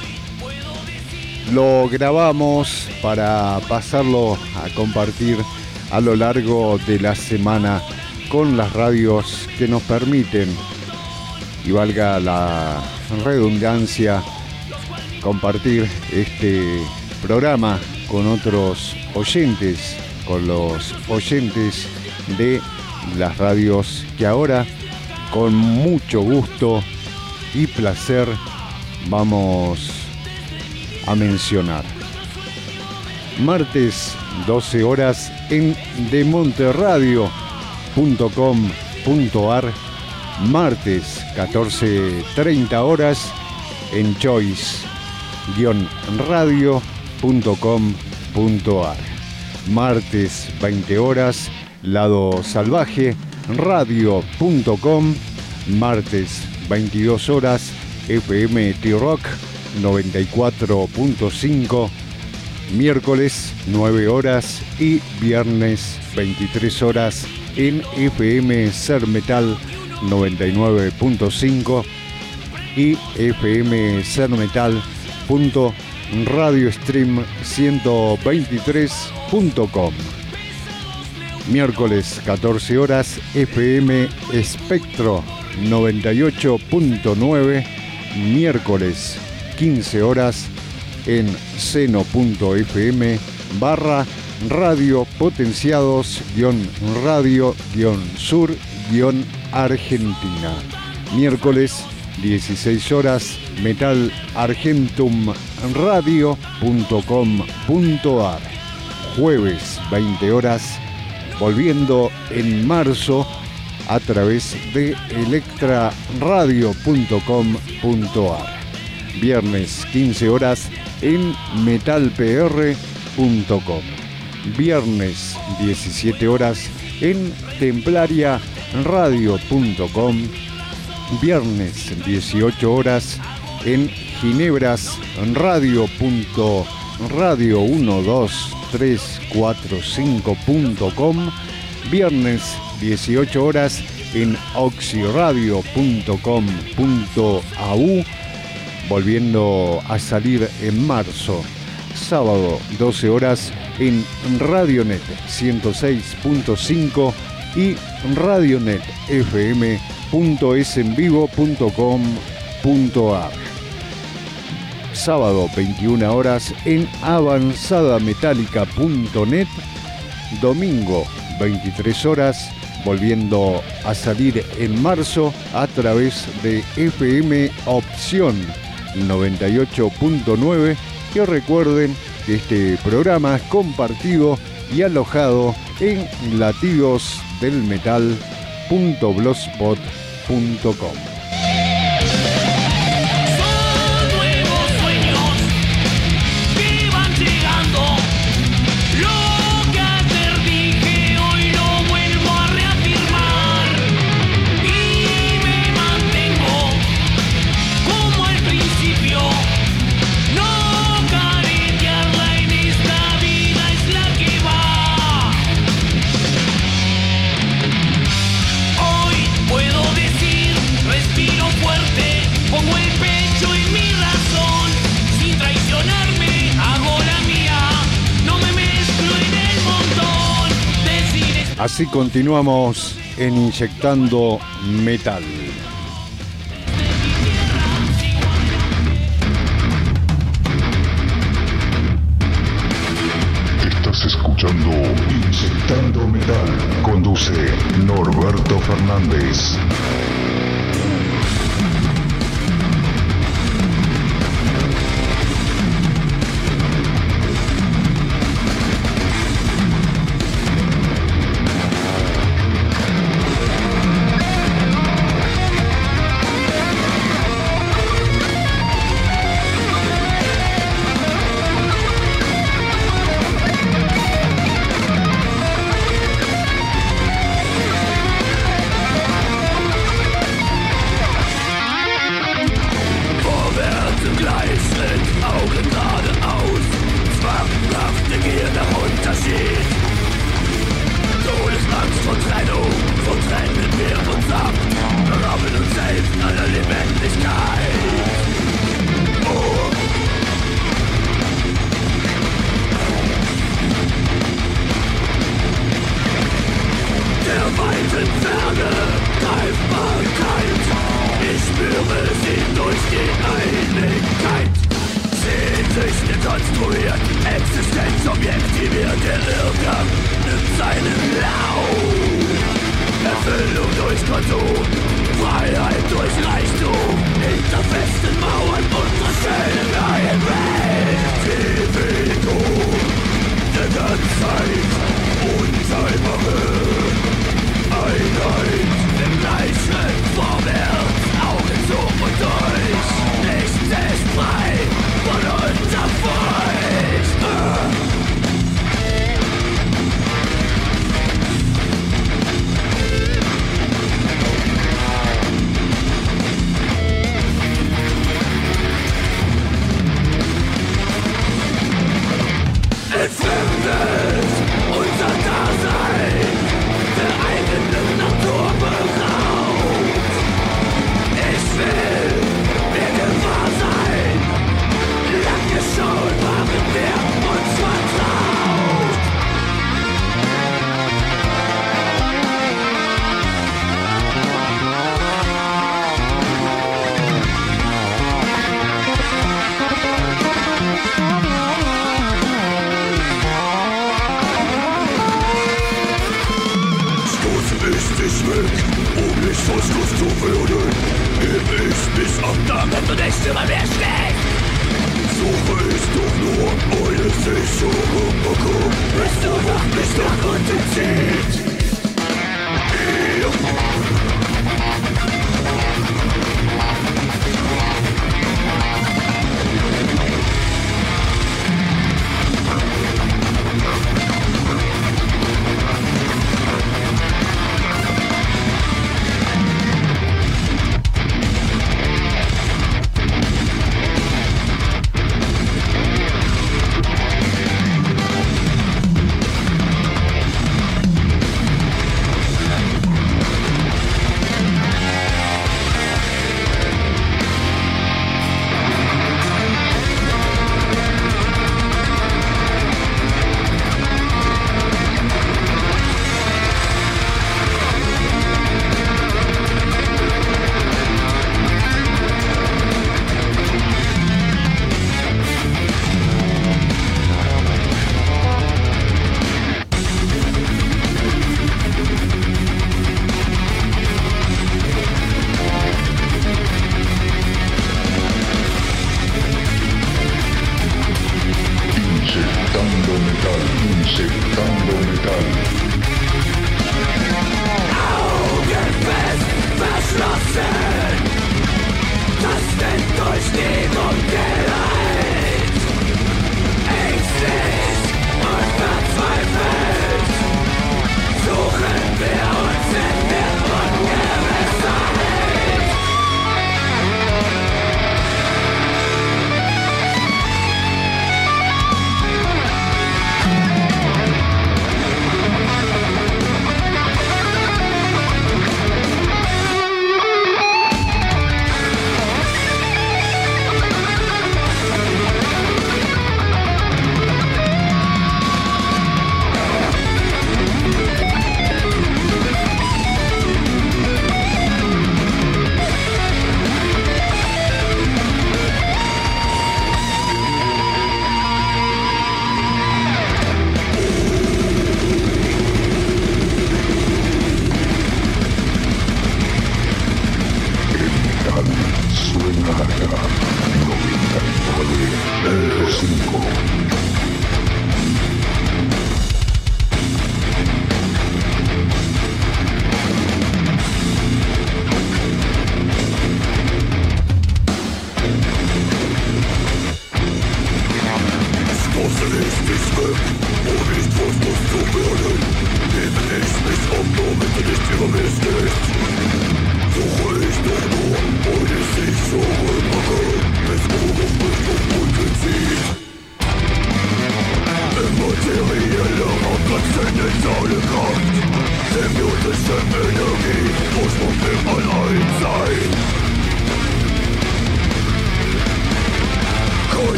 lo grabamos para pasarlo a compartir a lo largo de la semana con las radios que nos permiten, y valga la redundancia, compartir este programa con otros oyentes, con los oyentes de las radios que ahora con mucho gusto y placer vamos a mencionar. Martes doce horas en demonterradio punto com punto ar, martes catorce treinta horas en choice guion radio punto com punto ar, martes veinte horas Lado Salvaje radio punto com, martes veintidós horas F M T-Rock noventa y cuatro punto cinco, miércoles nueve horas y viernes veintitrés horas en F M Ser Metal noventa y nueve punto cinco y F M Ser Metal punto radiostream ciento veintitrés punto com. Miércoles catorce horas F M Espectro noventa y ocho punto nueve, miércoles quince horas en seno punto f m barra radio potenciados guión radio guión sur guión Argentina. Miércoles dieciséis horas metal argentum radio punto com punto ar, jueves veinte horas volviendo en marzo a través de electra radio punto com punto ar. Viernes quince horas en metal p r punto com. Viernes diecisiete horas en templaria radio punto com. Viernes dieciocho horas en ginebras radio radio uno dos tres cuatro cinco punto com. Viernes dieciocho horas en oxiradio punto com punto a u, volviendo a salir en marzo. Sábado doce horas en Radionet ciento seis punto cinco y Radionet f m punto es en vivo punto com punto ar. Sábado veintiuna horas en avanzadametálica punto net. Domingo veintitrés horas, volviendo a salir en marzo a través de F M Opción noventa y ocho punto nueve. Que recuerden que este programa es compartido y alojado en latidosdelmetal punto blogspot punto com. Hoy puedo decir Así continuamos en Inyectando Metal. Estás escuchando Inyectando Metal. Conduce Norberto Fernández.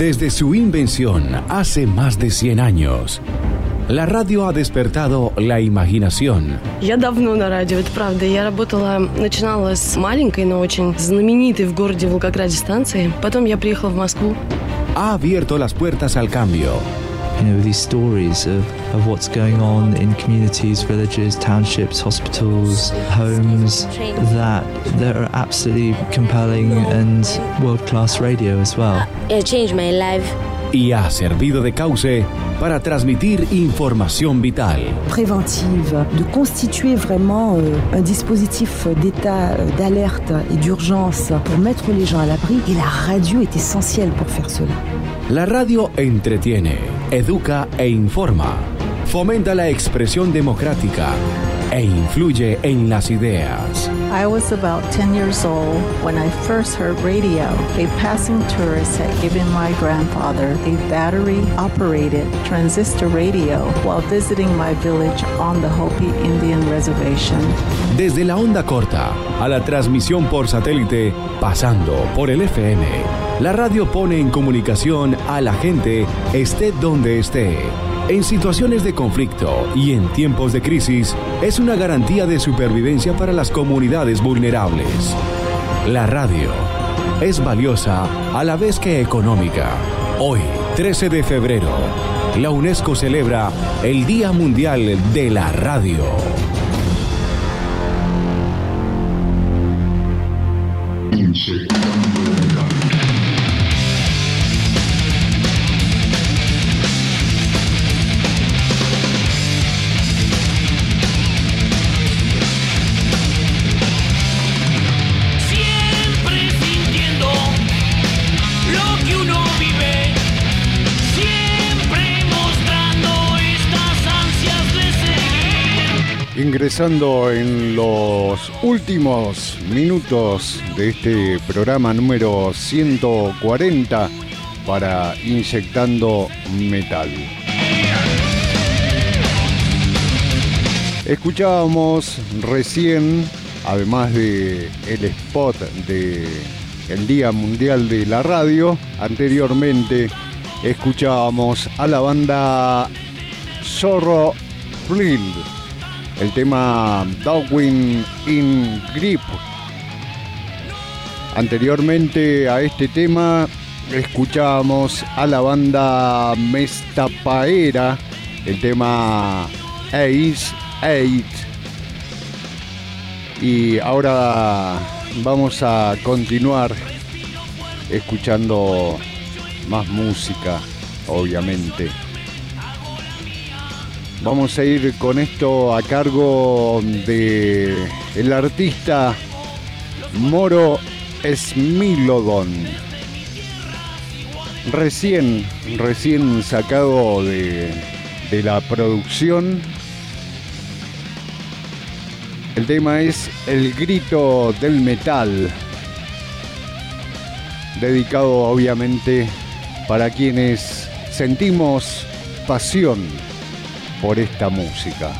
Desde su invención hace más de cien años, la radio ha despertado la imaginación. Я давно на радио, это правда. Я работала, начинала с маленькой, но очень знаменитой в городе Волгограде станции. Потом я приехала в Москву. Ha abierto las puertas al cambio. You know, these stories of, of what's going on in communities, villages, townships, hospitals, homes, that that are absolutely compelling and world-class radio as well. It changed my life. Y ha servido de cauce para transmitir información vital. Préventive, de constituer vraiment euh, un dispositif d'état euh, d'alerte et d'urgence pour mettre les gens à l'abri. Et la radio est essentielle pour faire cela. La radio entretiene, educa e informa, fomenta la expresión democrática e influye en las ideas. I was about ten years old when I first heard radio. A passing tourist had given my grandfather a battery-operated transistor radio while visiting my village on the Hopi Indian Reservation. Desde la onda corta a la transmisión por satélite, pasando por el F M, la radio pone en comunicación a la gente esté donde esté. En situaciones de conflicto y en tiempos de crisis, es una garantía de supervivencia para las comunidades vulnerables. La radio es valiosa a la vez que económica. Hoy, trece de febrero, la UNESCO celebra el Día Mundial de la Radio. Ingresando en los últimos minutos de este programa número ciento cuarenta para Inyectando Metal. Escuchábamos recién, además de el spot de el Día Mundial de la Radio, anteriormente escuchábamos a la banda Zorro Frill, el tema Darwin in Grip. Anteriormente a este tema escuchábamos a la banda Mestapaera, el tema Ace Eight. Y ahora vamos a continuar escuchando más música, obviamente. Vamos a ir con esto a cargo de el artista Moro Smilodon. Recién, recién sacado de, de la producción. El tema es El Grito del Metal. Dedicado obviamente para quienes sentimos pasión por esta música.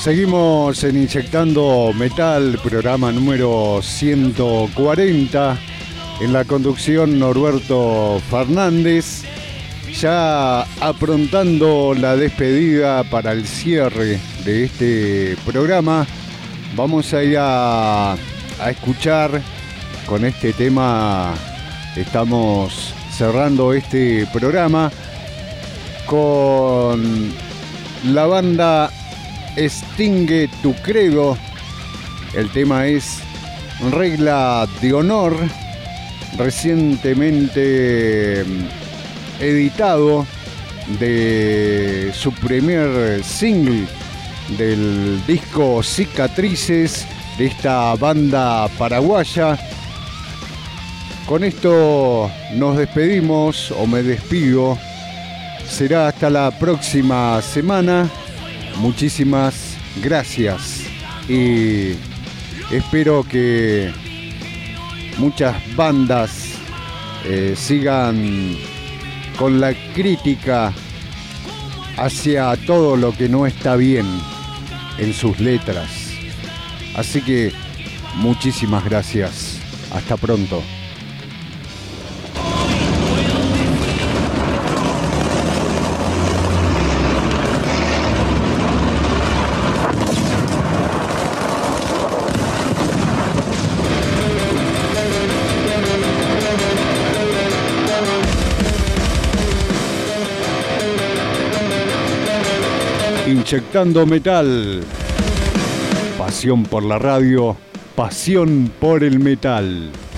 Seguimos en Inyectando Metal, programa número ciento cuarenta. En la conducción Norberto Fernández, ya aprontando la despedida para el cierre de este programa. Vamos a ir a, a escuchar con este tema, estamos cerrando este programa con la banda Extingue tu Credo. El tema es Regla de Honor, recientemente editado de su primer single del disco Cicatrices de esta banda paraguaya. Con esto nos despedimos, o me despido. Será hasta la próxima semana. Muchísimas gracias y espero que muchas bandas eh, sigan con la crítica hacia todo lo que no está bien en sus letras. Así que muchísimas gracias. Hasta pronto. Inyectando Metal. Pasión por la radio, pasión por el metal.